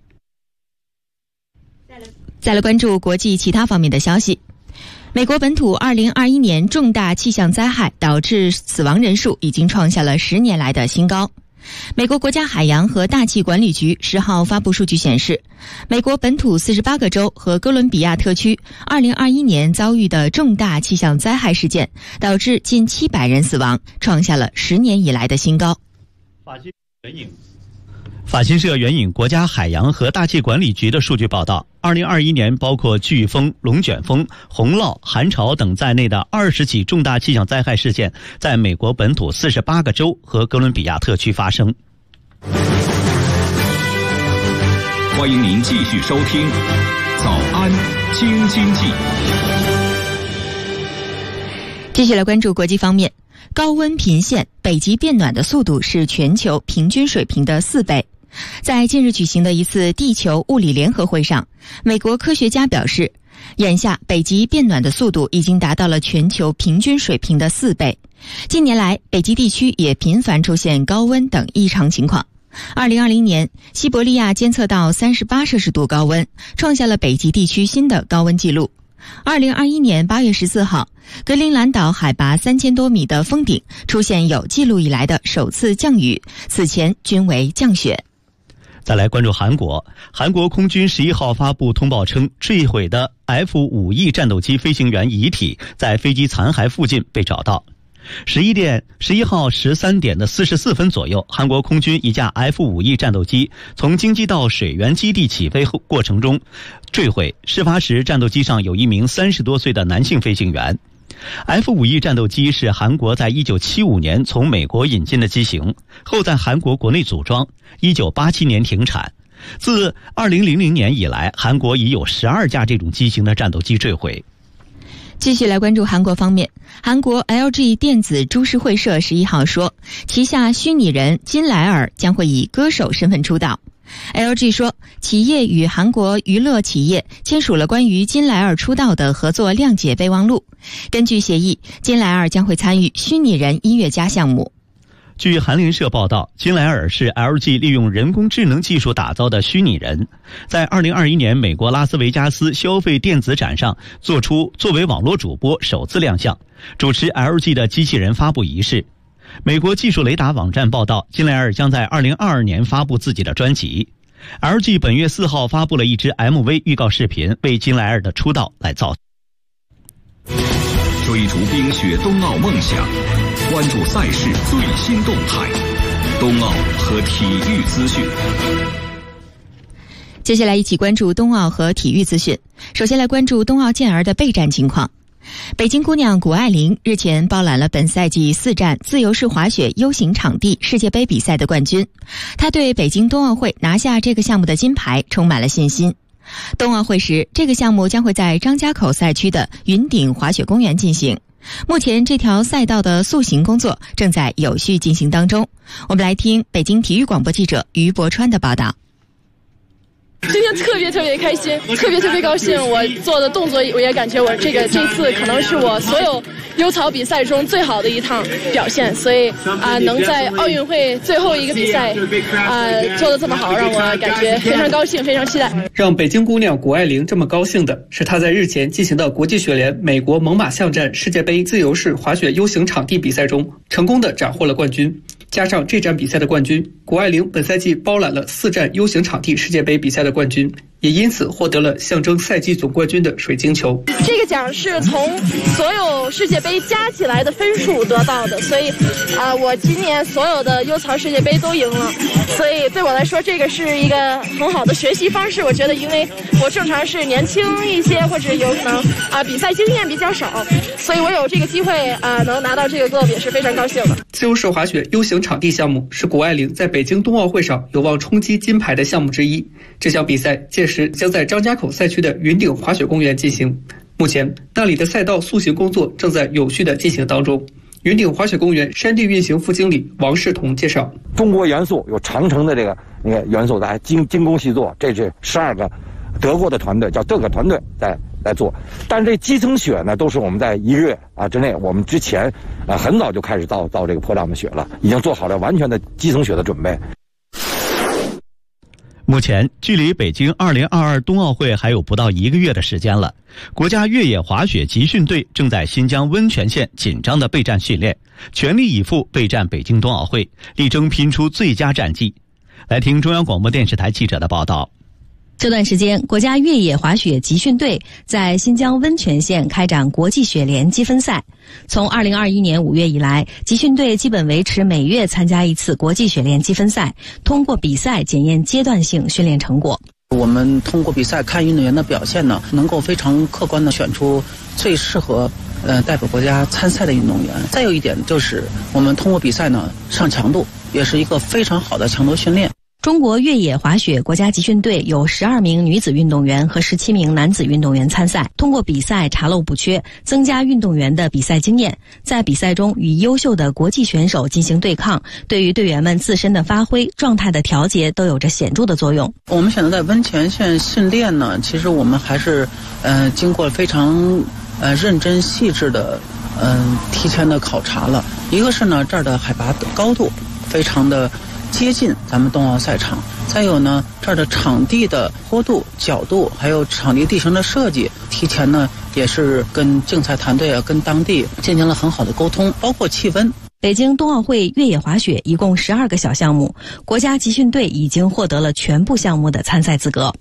再来关注国际其他方面的消息。美国本土二零二一年重大气象灾害导致死亡人数已经创下了十年来的新高。美国国家海洋和大气管理局十号发布数据显示，美国本土四十八个州和哥伦比亚特区二零二一年遭遇的重大气象灾害事件，导致近七百人死亡，创下了十年以来的新高。 法新援引法新社援引国家海洋和大气管理局的数据报道，二零二一年包括飓风、龙卷风、洪涝、寒潮等在内的二十起重大气象灾害事件在美国本土四十八个州和哥伦比亚特区发生。 欢迎您继续收听早安京津冀。 继续来关注国际方面，高温频现，北极变暖的速度是全球平均水平的四倍。在近日举行的一次地球物理联合会上，美国科学家表示，眼下北极变暖的速度已经达到了全球平均水平的四倍。近年来，北极地区也频繁出现高温等异常情况。二零二零年，西伯利亚监测到三十八摄氏度高温，创下了北极地区新的高温纪录。二零二一年八月十四号，格陵兰岛海拔三千多米的峰顶出现有记录以来的首次降雨，此前均为降雪。 再来关注韩国，韩国空军十一号发布通报称，坠毁的 F 五 E 战斗机飞行员遗体在飞机残骸附近被找到。十一点十一号十三点的四十四分左右，韩国空军一架 F 五 E 战斗机从京畿道水源基地起飞后过程中坠毁。事发时，战斗机上有一名三十多岁的男性飞行员。 F 五 E 战斗机是韩国在一九七五年从美国引进的机型，后在韩国国内组装，一九八七年停产。自二零零零年以来，韩国已有十二架这种机型的战斗机坠毁。 继续来关注韩国方面，韩国 L G 电子株式会社十一号说，旗下虚拟人金莱尔将会以歌手身份出道。L G 说，企业与韩国娱乐企业签署了关于金莱尔出道的合作谅解备忘录。根据协议，金莱尔将会参与虚拟人音乐家项目。 据韩联社报道，金莱尔是 L G 利用人工智能技术打造的虚拟人，在二零二一年美国拉斯维加斯消费电子展上做出作为网络主播首次亮相，主持 L G 的机器人发布仪式。美国技术雷达网站报道，金莱尔将在二零二二年发布自己的专辑。L G 本月四号发布了一支 M V 预告视频，为金莱尔的出道来造。 追逐冰雪冬奥梦想，关注赛事最新动态，冬奥和体育资讯。 接下来一起关注冬奥和体育资讯。首先来关注冬奥健儿的备战情况。北京姑娘谷爱凌日前包揽了本赛季四站自由式滑雪 U 型场地世界杯比赛的冠军，她对北京冬奥会拿下这个项目的金牌充满了信心。冬奥会时，这个项目将会在张家口赛区的云顶滑雪公园进行。目前这条赛道的塑形工作正在有序进行当中。我们来听北京体育广播记者于博川的报道。 今天特别特别开心，特别特别高兴。我做的动作，我也感觉我这个这次可能是我所有优草比赛中最好的一趟表现，所以啊、呃，能在奥运会最后一个比赛啊、呃、做得这么好，让我感觉非常高兴，非常期待。 让北京姑娘谷爱凌这么高兴的是，她在日前进行的国际雪联美国猛犸象站世界杯自由式滑雪 U 型场地比赛中，成功的斩获了冠军。加上这站比赛的冠军，谷爱凌本赛季包揽了四站 U 型场地世界杯比赛的冠军，也因此获得了象征赛季总冠军的水晶球。 这个奖是从所有世界杯加起来的分数得到的，所以啊、呃，我今年所有的优草世界杯都赢了，所以对我来说这个是一个很好的学习方式。我觉得，因为我正常是年轻一些，或者有可能啊、呃、比赛经验比较少，所以我有这个机会啊、呃、能拿到这个 globe 也是非常高兴的。 自由式滑雪 U 型场地项目是谷爱凌在北京冬奥会上有望冲击金牌的项目之一。这项比赛届时将在张家口赛区的云顶滑雪公园进行。目前那里的赛道塑形工作正在有序的进行当中。云顶滑雪公园山地运行副经理王世彤介绍， 中国元素有长城的这个那个元素在精精工细作，这是十二个德国的团队叫德克团队在来做，但是这基层雪呢，都是我们在一个月啊之内，我们之前啊很早就开始造造这个坡道的雪了，已经做好了完全的基层雪的准备。 目前距离北京二零二二冬奥会还有不到一个月的时间了，国家越野滑雪集训队正在新疆温泉县紧张的备战训练，全力以赴备战北京冬奥会，力争拼出最佳战绩。来听中央广播电视台记者的报道。 这段时间，国家越野滑雪集训队在新疆温泉县开展国际雪联积分赛。从二零二一年五月以来，集训队基本维持每月参加一次国际雪联积分赛，通过比赛检验阶段性训练成果。 我们通过比赛看运动员的表现呢，能够非常客观地选出最适合呃代表国家参赛的运动员。再有一点就是我们通过比赛呢上强度，也是一个非常好的强度训练。 中国越野滑雪国家集训队有十二名女子运动员和十七名男子运动员参赛，通过比赛查漏补缺，增加运动员的比赛经验，在比赛中与优秀的国际选手进行对抗，对于队员们自身的发挥、状态的调节都有着显著的作用。 我们选择在温泉县训练呢，其实我们还是呃经过非常呃认真细致的嗯、呃、提前的考察了。一个是呢这儿的海拔高度非常的接近咱们冬奥赛场，再有呢这儿的场地的坡度、角度，还有场地地形的设计，提前呢也是跟竞赛团队啊、跟当地进行了很好的沟通，包括气温。 北京冬奥会越野滑雪一共十二个小项目，国家集训队已经获得了全部项目的参赛资格。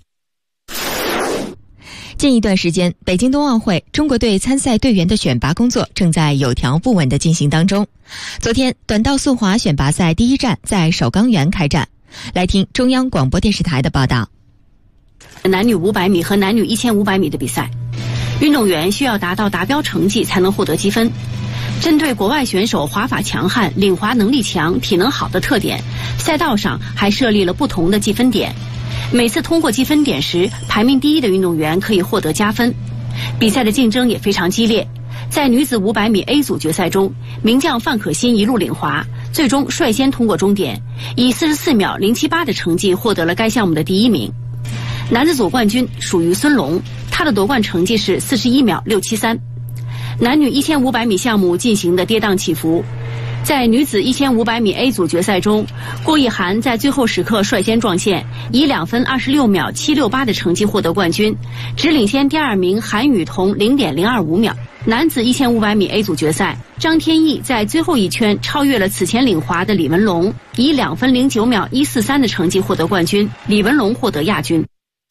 近一段时间，北京冬奥会中国队参赛队员的选拔工作正在有条不紊地进行当中。昨天，短道速滑选拔赛第一站在首钢园开战。来听中央广播电视台的报道。 男女五百米和男女一千五百米的比赛。 运动员需要达到达标成绩才能获得积分。针对国外选手滑法强悍、领滑能力强、体能好的特点，赛道上还设立了不同的计分点。每次通过计分点时，排名第一的运动员可以获得加分。比赛的竞争也非常激烈。在女子五百米 A 组决赛中，名将范可新一路领滑，最终率先通过终点，以四十四秒零七八的成绩获得了该项目的第一名。男子组冠军属于孙龙，他的夺冠成绩是四十一秒六七三。男女一千五百米项目进行的跌宕起伏。在女子一千五百米 A 组决赛中，郭奕涵在最后时刻率先撞线，以两分二十六秒七六八的成绩获得冠军，只领先第二名韩雨桐零点零二五秒。男子一千五百米 A 组决赛，张天翼在最后一圈超越了此前领滑的李文龙，以两分零九秒一四三的成绩获得冠军，李文龙获得亚军。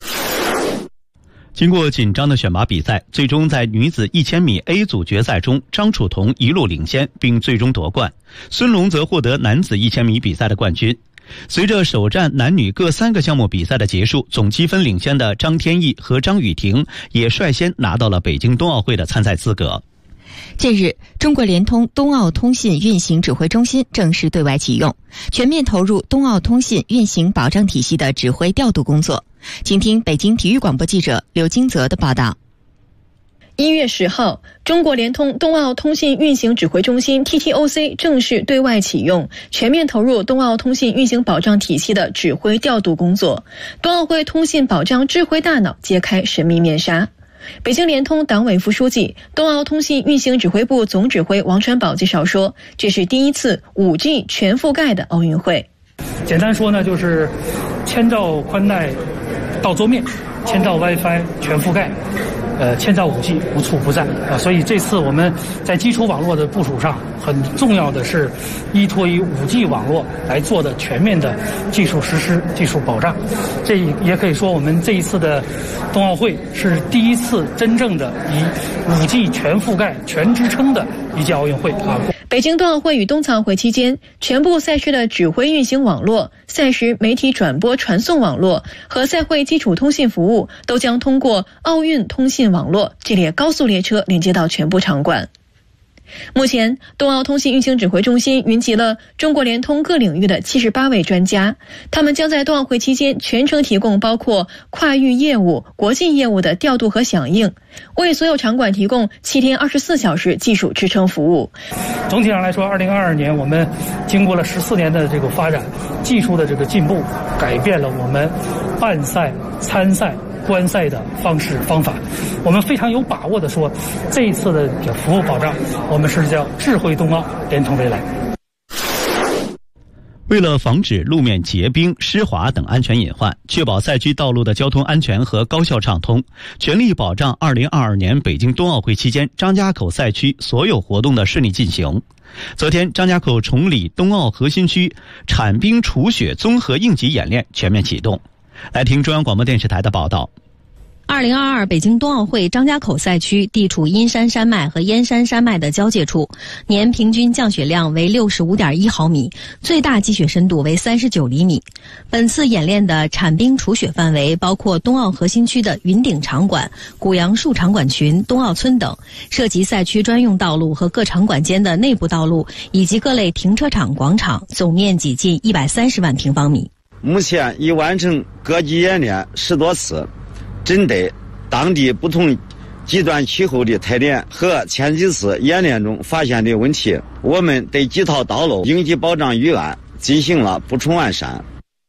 经过紧张的选拔比赛，最终在女子一千米 A 组决赛中，张楚彤一路领先，并最终夺冠。孙龙则获得男子一千米比赛的冠军。随着首战男女各三个项目比赛的结束，总积分领先的张天翼和张雨婷也率先拿到了北京冬奥会的参赛资格。 近日，中国联通冬奥通信运行指挥中心正式对外启用，全面投入冬奥通信运行保障体系的指挥调度工作。请听北京体育广播记者刘金泽的报道。 一月十号，中国联通冬奥通信运行指挥中心 T T O C 正式对外启用，全面投入冬奥通信运行保障体系的指挥调度工作。冬奥会通信保障智慧大脑揭开神秘面纱。北京联通党委副书记、冬奥通信运行指挥部总指挥王传宝介绍说，这是第一次 五G 全覆盖的奥运会。 简单说呢，就是千兆宽带到桌面，千兆 WiFi 全覆盖，呃，千兆 五G 无处不在啊。所以这次我们在基础网络的部署上，很重要的是依托于 五G 网络来做的全面的技术实施、技术保障。这也可以说，我们这一次的冬奥会是第一次真正的以 五G 全覆盖、全支撑的一届奥运会啊。 北京冬奥会与冬残会期间，全部赛事的指挥运行网络、赛事媒体转播传送网络和赛会基础通信服务都将通过奥运通信网络这列高速列车连接到全部场馆。目前，冬奥通信运行指挥中心云集了中国联通各领域的七十八位专家，他们将在冬奥会期间全程提供包括跨域业务、国际业务的调度和响应，为所有场馆提供七天二十四小时技术支撑服务。 总体上来说，二零二二年我们经过了十四年的这个发展，技术的这个进步，改变了我们办赛、参赛、观赛的方式方法。我们非常有把握的说，这一次的服务保障，我们是叫智慧冬奥，联通未来。 为了防止路面结冰、湿滑等安全隐患，确保赛区道路的交通安全和高效畅通，全力保障二零二二年北京冬奥会期间张家口赛区所有活动的顺利进行。昨天，张家口崇礼冬奥核心区铲冰除雪综合应急演练全面启动。来听中央广播电视台的报道。 二零二二北京冬奥会张家口赛区地处阴山山脉和燕山山脉的交界处，年平均降雪量为 六十五点一毫米，最大积雪深度为三十九厘米。本次演练的铲冰除雪范围包括冬奥核心区的云顶场馆、古杨树场馆群、冬奥村等，涉及赛区专用道路和各场馆间的内部道路以及各类停车场、广场，总面积近一百三十万平方米。 目前已完成各级演练十多次，针对当地不同极端气候的特点和前几次演练中发现的问题，我们对几套道路应急保障预案进行了补充完善。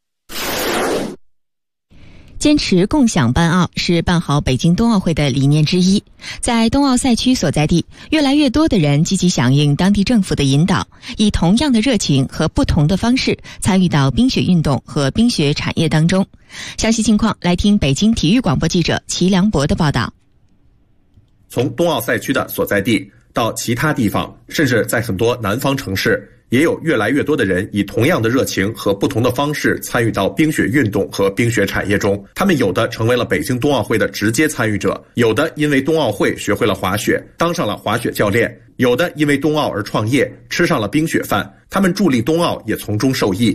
坚持共享办奥是办好北京冬奥会的理念之一。在冬奥赛区所在地，越来越多的人积极响应当地政府的引导，以同样的热情和不同的方式参与到冰雪运动和冰雪产业当中。详细情况来听北京体育广播记者齐良博的报道。 从冬奥赛区的所在地到其他地方，甚至在很多南方城市，也有越来越多的人以同样的热情和不同的方式参与到冰雪运动和冰雪产业中。他们有的成为了北京冬奥会的直接参与者，有的因为冬奥会学会了滑雪，当上了滑雪教练，有的因为冬奥而创业，吃上了冰雪饭。他们助力冬奥也从中受益。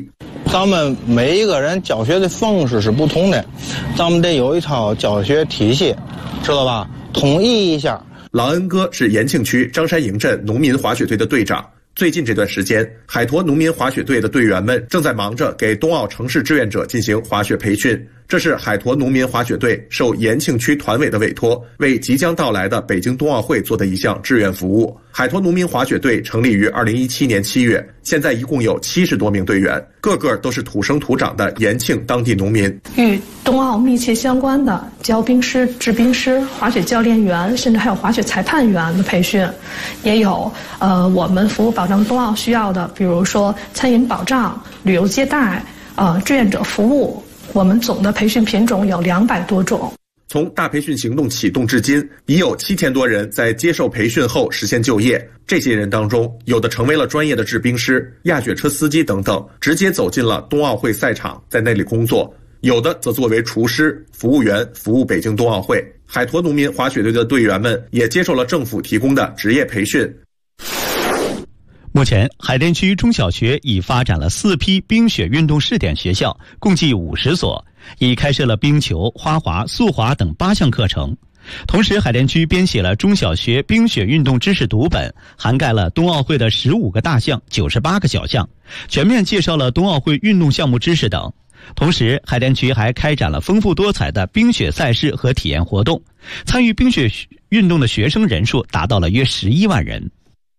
咱们每一个人教学的方式是不同的，咱们得有一套教学体系，知道吧？统一一下。 郎恩哥是延庆区张山营镇农民滑雪队的队长。最近这段时间，海坨农民滑雪队的队员们正在忙着给冬奥城市志愿者进行滑雪培训。这是海坨农民滑雪队受延庆区团委的委托，为即将到来的北京冬奥会做的一项志愿服务。海坨农民滑雪队成立于二零一七年七月，现在一共有七十多名队员，个个都是土生土长的延庆当地农民。 与冬奥密切相关的教冰师、制冰师、滑雪教练员，甚至还有滑雪裁判员的培训，也有呃我们服务保障冬奥需要的，比如说餐饮保障、旅游接待、呃志愿者服务。我们总的培训品种有两百多种。 从大培训行动启动至今，已有七千多人在接受培训后实现就业。这些人当中，有的成为了专业的制冰师、压雪车司机等等，直接走进了冬奥会赛场，在那里工作；有的则作为厨师、服务员服务北京冬奥会。海坨农民滑雪队的队员们也接受了政府提供的职业培训。 目前，海淀区中小学已发展了四批冰雪运动试点学校，共计五十所，已开设了冰球、花滑、速滑等八项课程。同时，海淀区编写了中小学冰雪运动知识读本，涵盖了冬奥会的十五个大项、九十八个小项，全面介绍了冬奥会运动项目知识等。同时，海淀区还开展了丰富多彩的冰雪赛事和体验活动，参与冰雪运动的学生人数达到了约十一万人。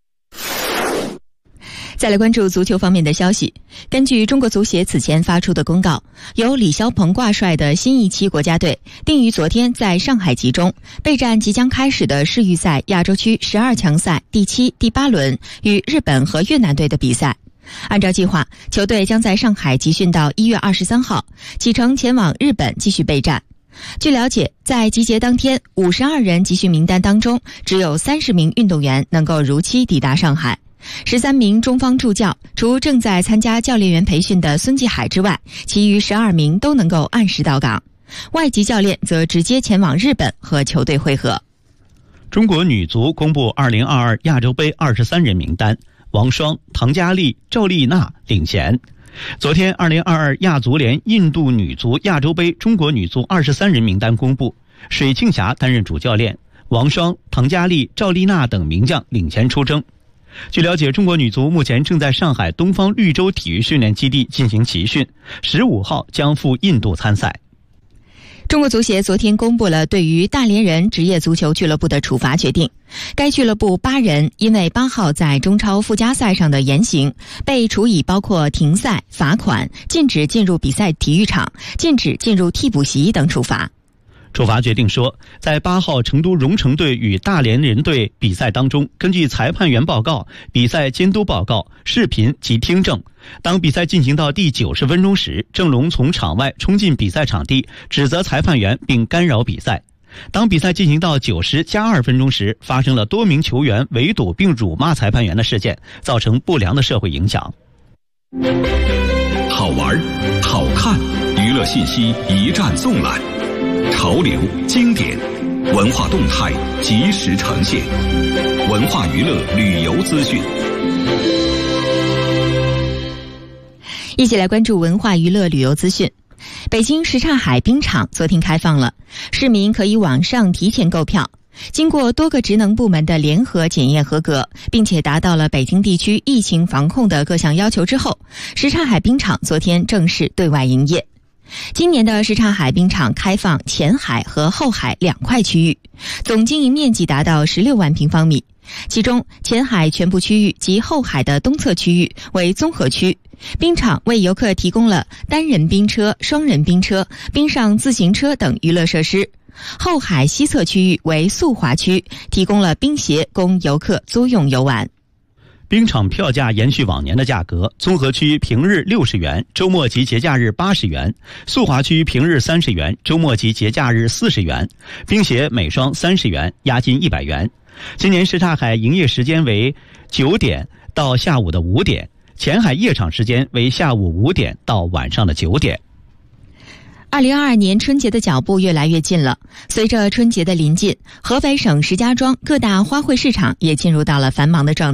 再来关注足球方面的消息。根据中国足协此前发出的公告，由李霄鹏挂帅的新一期国家队定于昨天在上海集中，备战即将开始的世预赛亚洲区十二强赛第七、第八轮与日本和越南队的比赛。按照计划，球队将在上海集训到一月二十三号，启程前往日本继续备战。据了解，在集结当天，五十二人集训名单当中，只有三十名运动员能够如期抵达上海。十三名中方助教，除正在参加教练员培训的孙继海之外，其余十二名都能够按时到岗。外籍教练则直接前往日本和球队会合。 中国女足公布二零二二亚洲杯二十三人名单，王霜、唐佳丽、赵丽娜领衔。昨天，二零二二亚足联印度女足亚洲杯中国女足二十三人名单公布，水庆霞担任主教练，王霜、唐佳丽、赵丽娜等名将领衔出征。据了解，中国女足目前正在上海东方绿洲体育训练基地进行集训，十五号将赴印度参赛。 中国足协昨天公布了对于大连人职业足球俱乐部的处罚决定，该俱乐部八人因为八号在中超附加赛上的言行，被处以包括停赛、罚款、禁止进入比赛体育场、禁止进入替补席等处罚。 处罚决定说，在八号成都蓉城队与大连人队比赛当中，根据裁判员报告、比赛监督报告、视频及听证，当比赛进行到第九十分钟时，郑龙从场外冲进比赛场地，指责裁判员并干扰比赛。当比赛进行到九十加二分钟时，发生了多名球员围堵并辱骂裁判员的事件，造成不良的社会影响。 好玩、好看，娱乐信息一站纵览。潮流、经典、文化动态及时呈现，文化娱乐旅游资讯。 一起来关注文化娱乐旅游资讯。北京什刹海冰场昨天开放了，市民可以网上提前购票。经过多个职能部门的联合检验合格，并且达到了北京地区疫情防控的各项要求之后，什刹海冰场昨天正式对外营业。今年的什刹海冰场开放前海和后海两块区域，总经营面积达到十六万平方米。其中前海全部区域及后海的东侧区域为综合区，冰场为游客提供了单人冰车、双人冰车、冰上自行车等娱乐设施。后海西侧区域为速滑区，提供了冰鞋供游客租用游玩。 冰场票价延续往年的价格，综合区平日六十元，周末及节假日八十元；速滑区平日三十元，周末及节假日四十元。冰鞋每双三十元，押金一百元。今年什刹海营业时间为九点到下午的五点，前海夜场时间为下午五点到晚上的九点。 二零二二年春节的脚步越来越近了，随着春节的临近，河北省石家庄各大花卉市场也进入到了繁忙的状态。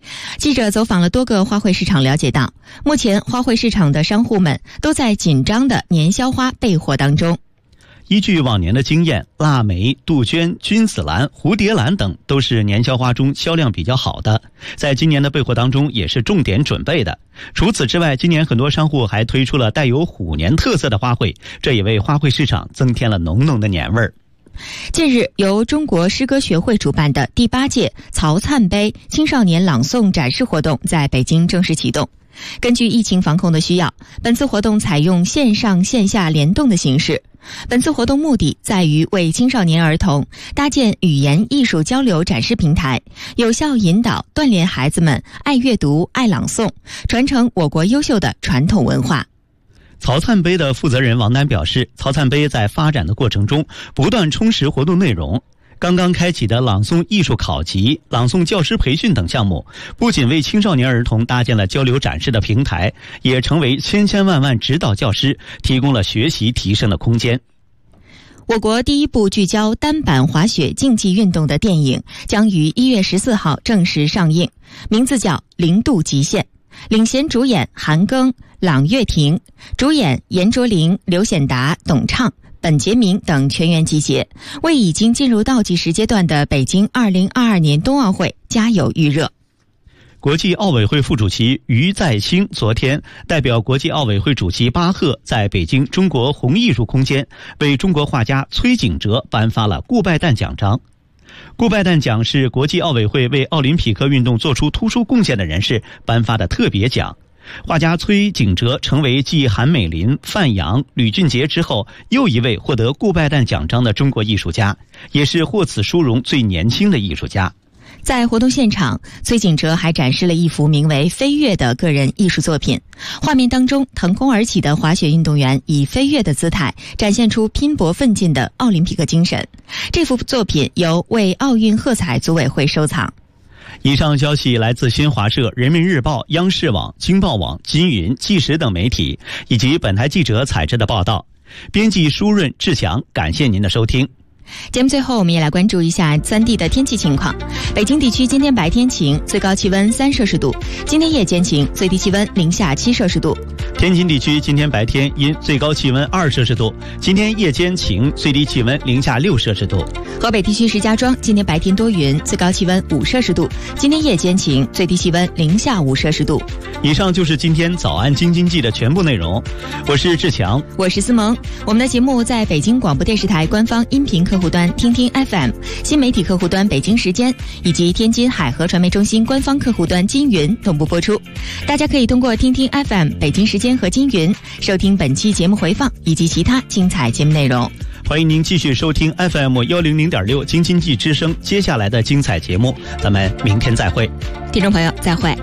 记者走访了多个花卉市场，了解到，目前花卉市场的商户们都在紧张的年宵花备货当中。 依据往年的经验，腊梅、杜鹃、君子兰、蝴蝶兰等都是年宵花中销量比较好的，在今年的备货当中也是重点准备的。除此之外，今年很多商户还推出了带有虎年特色的花卉，这也为花卉市场增添了浓浓的年味儿。 近日，由中国诗歌学会主办的第八届曹灿杯青少年朗诵展示活动在北京正式启动。根据疫情防控的需要，本次活动采用线上线下联动的形式。本次活动目的在于为青少年儿童搭建语言艺术交流展示平台，有效引导锻炼孩子们爱阅读、爱朗诵，传承我国优秀的传统文化。 曹灿杯的负责人王丹表示，曹灿杯在发展的过程中不断充实活动内容。刚刚开启的朗诵艺术考级、朗诵教师培训等项目，不仅为青少年儿童搭建了交流展示的平台，也成为千千万万指导教师提供了学习提升的空间。 我国第一部聚焦单板滑雪竞技运动的电影将于一月十四号正式上映，名字叫《零度极限》，领衔主演韩庚、郎岳霆，主演严卓林、刘显达、董畅、本杰明等全员集结，为已经进入倒计时阶段的北京二零二二年冬奥会加油预热。 国际奥委会副主席于再清昨天代表国际奥委会主席巴赫在北京中国红艺术空间为中国画家崔景哲颁发了顾拜旦奖章。顾拜旦奖是国际奥委会为奥林匹克运动做出突出贡献的人士颁发的特别奖。画家崔景哲成为继韩美林、范阳、吕俊杰之后又一位获得顾拜旦奖章的中国艺术家，也是获此殊荣最年轻的艺术家。 在活动现场，崔景哲还展示了一幅名为《飞跃》的个人艺术作品。画面当中，腾空而起的滑雪运动员以飞跃的姿态展现出拼搏奋进的奥林匹克精神。这幅作品由为奥运喝彩组委会收藏。 以上消息来自新华社、人民日报、央视网、京报网、金云、纪实等媒体，以及本台记者采制的报道。编辑舒润、志强，感谢您的收听。 节目最后，我们也来关注一下三地的天气情况。北京地区今天白天晴，最高气温三摄氏度；今天夜间晴，最低气温零下七摄氏度。 天津地区今天白天阴，最高气温二摄氏度；今天夜间晴，最低气温零下六摄氏度。 河北地区石家庄今天白天多云，最高气温五摄氏度；今天夜间晴，最低气温零下五摄氏度。 以上就是今天早安京津冀的全部内容。我是志强， 我是思萌。我们的节目在北京广播电视台官方音频客户端听听 F M、 新媒体客户端北京时间以及天津海河传媒中心官方客户端金云同步播出。大家可以通过听听 F M 北京时间和金云收听本期节目回放以及其他精彩节目内容。 欢迎您继续收听 F M 一零零点六京津冀之声接下来的精彩节目，咱们明天再会。 听众朋友再会。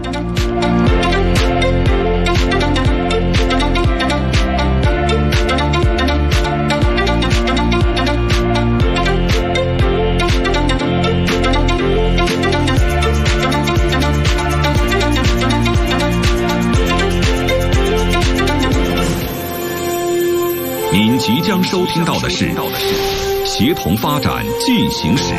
您即将收听到的是协同发展进行时。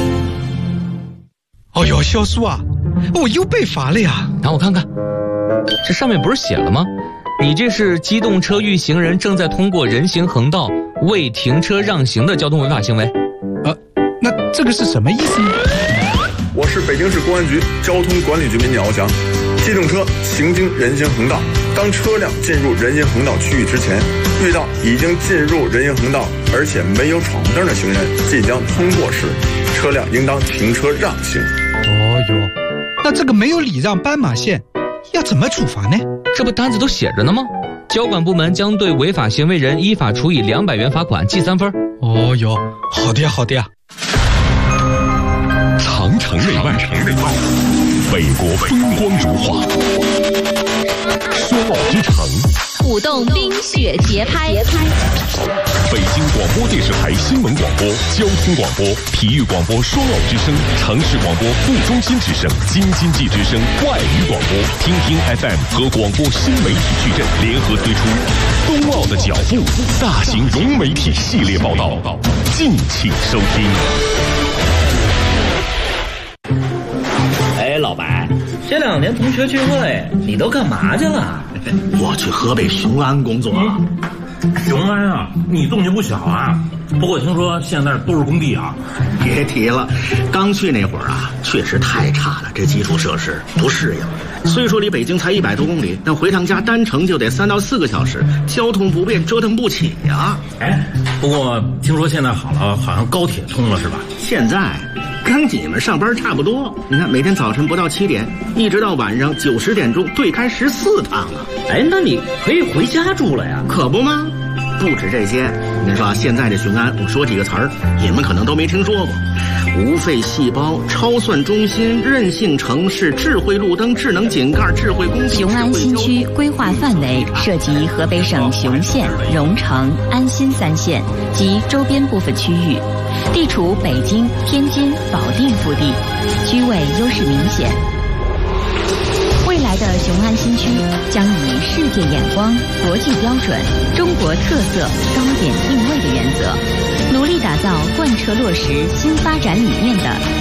哦呦，小苏啊，我又被罚了呀！ 让我看看，这上面不是写了吗？你这是机动车运行人正在通过人行横道未停车让行的交通违法行为。 呃，那这个是什么意思呢？ 我是北京市公安局交通管理局民警敖翔。机动车行经人行横道，当车辆进入人行横道区域之前，遇到已经进入人行横道而且没有闯红灯的行人即将通过时，车辆应当停车让行。 哦哟，那这个没有礼让斑马线，要怎么处罚呢？ 这不单子都写着呢吗？交管部门将对违法行为人依法处以两百元罚款，记三分。 哦哟，好的呀，好的呀。 长城内外，北国风光如画，说奥之城， 舞动冰雪节拍。 北京广播电视台新闻广播、交通广播、体育广播双奥之声、城市广播副中心之声、京津冀之声外语广播、听听 F M 和广播新媒体矩阵联合推出冬奥的脚步大型融媒体系列报道，敬请收听。 哎，老白， 这两年同学聚会，你都干嘛去了？ 我去河北雄安工作了。 雄安啊，你动静不小啊。不过听说现在都是工地啊。 别提了，刚去那会儿啊，确实太差了，这基础设施不适应。虽说离北京才一百多公里，但回趟家单程就得三到四个小时，交通不便，折腾不起呀。 哎，不过听说现在好了，好像高铁通了是吧？ 现在跟你们上班差不多。你看，每天早晨不到七点，一直到晚上九十点钟，对开十四趟啊。 哎，那你可以回家住了呀？ 可不吗？不止这些，我跟你说，现在这雄安，我说几个词儿，你们可能都没听说过：无废细胞、超算中心、韧性城市、智慧路灯、智能井盖、智慧工地。 雄安新区规划范围涉及河北省雄县、荣成、安新三县及周边部分区域，地处北京、天津、保定腹地，区位优势明显。未来的雄安新区将以世界眼光、国际标准、中国特色高点定位的原则，努力打造贯彻落实新发展理念的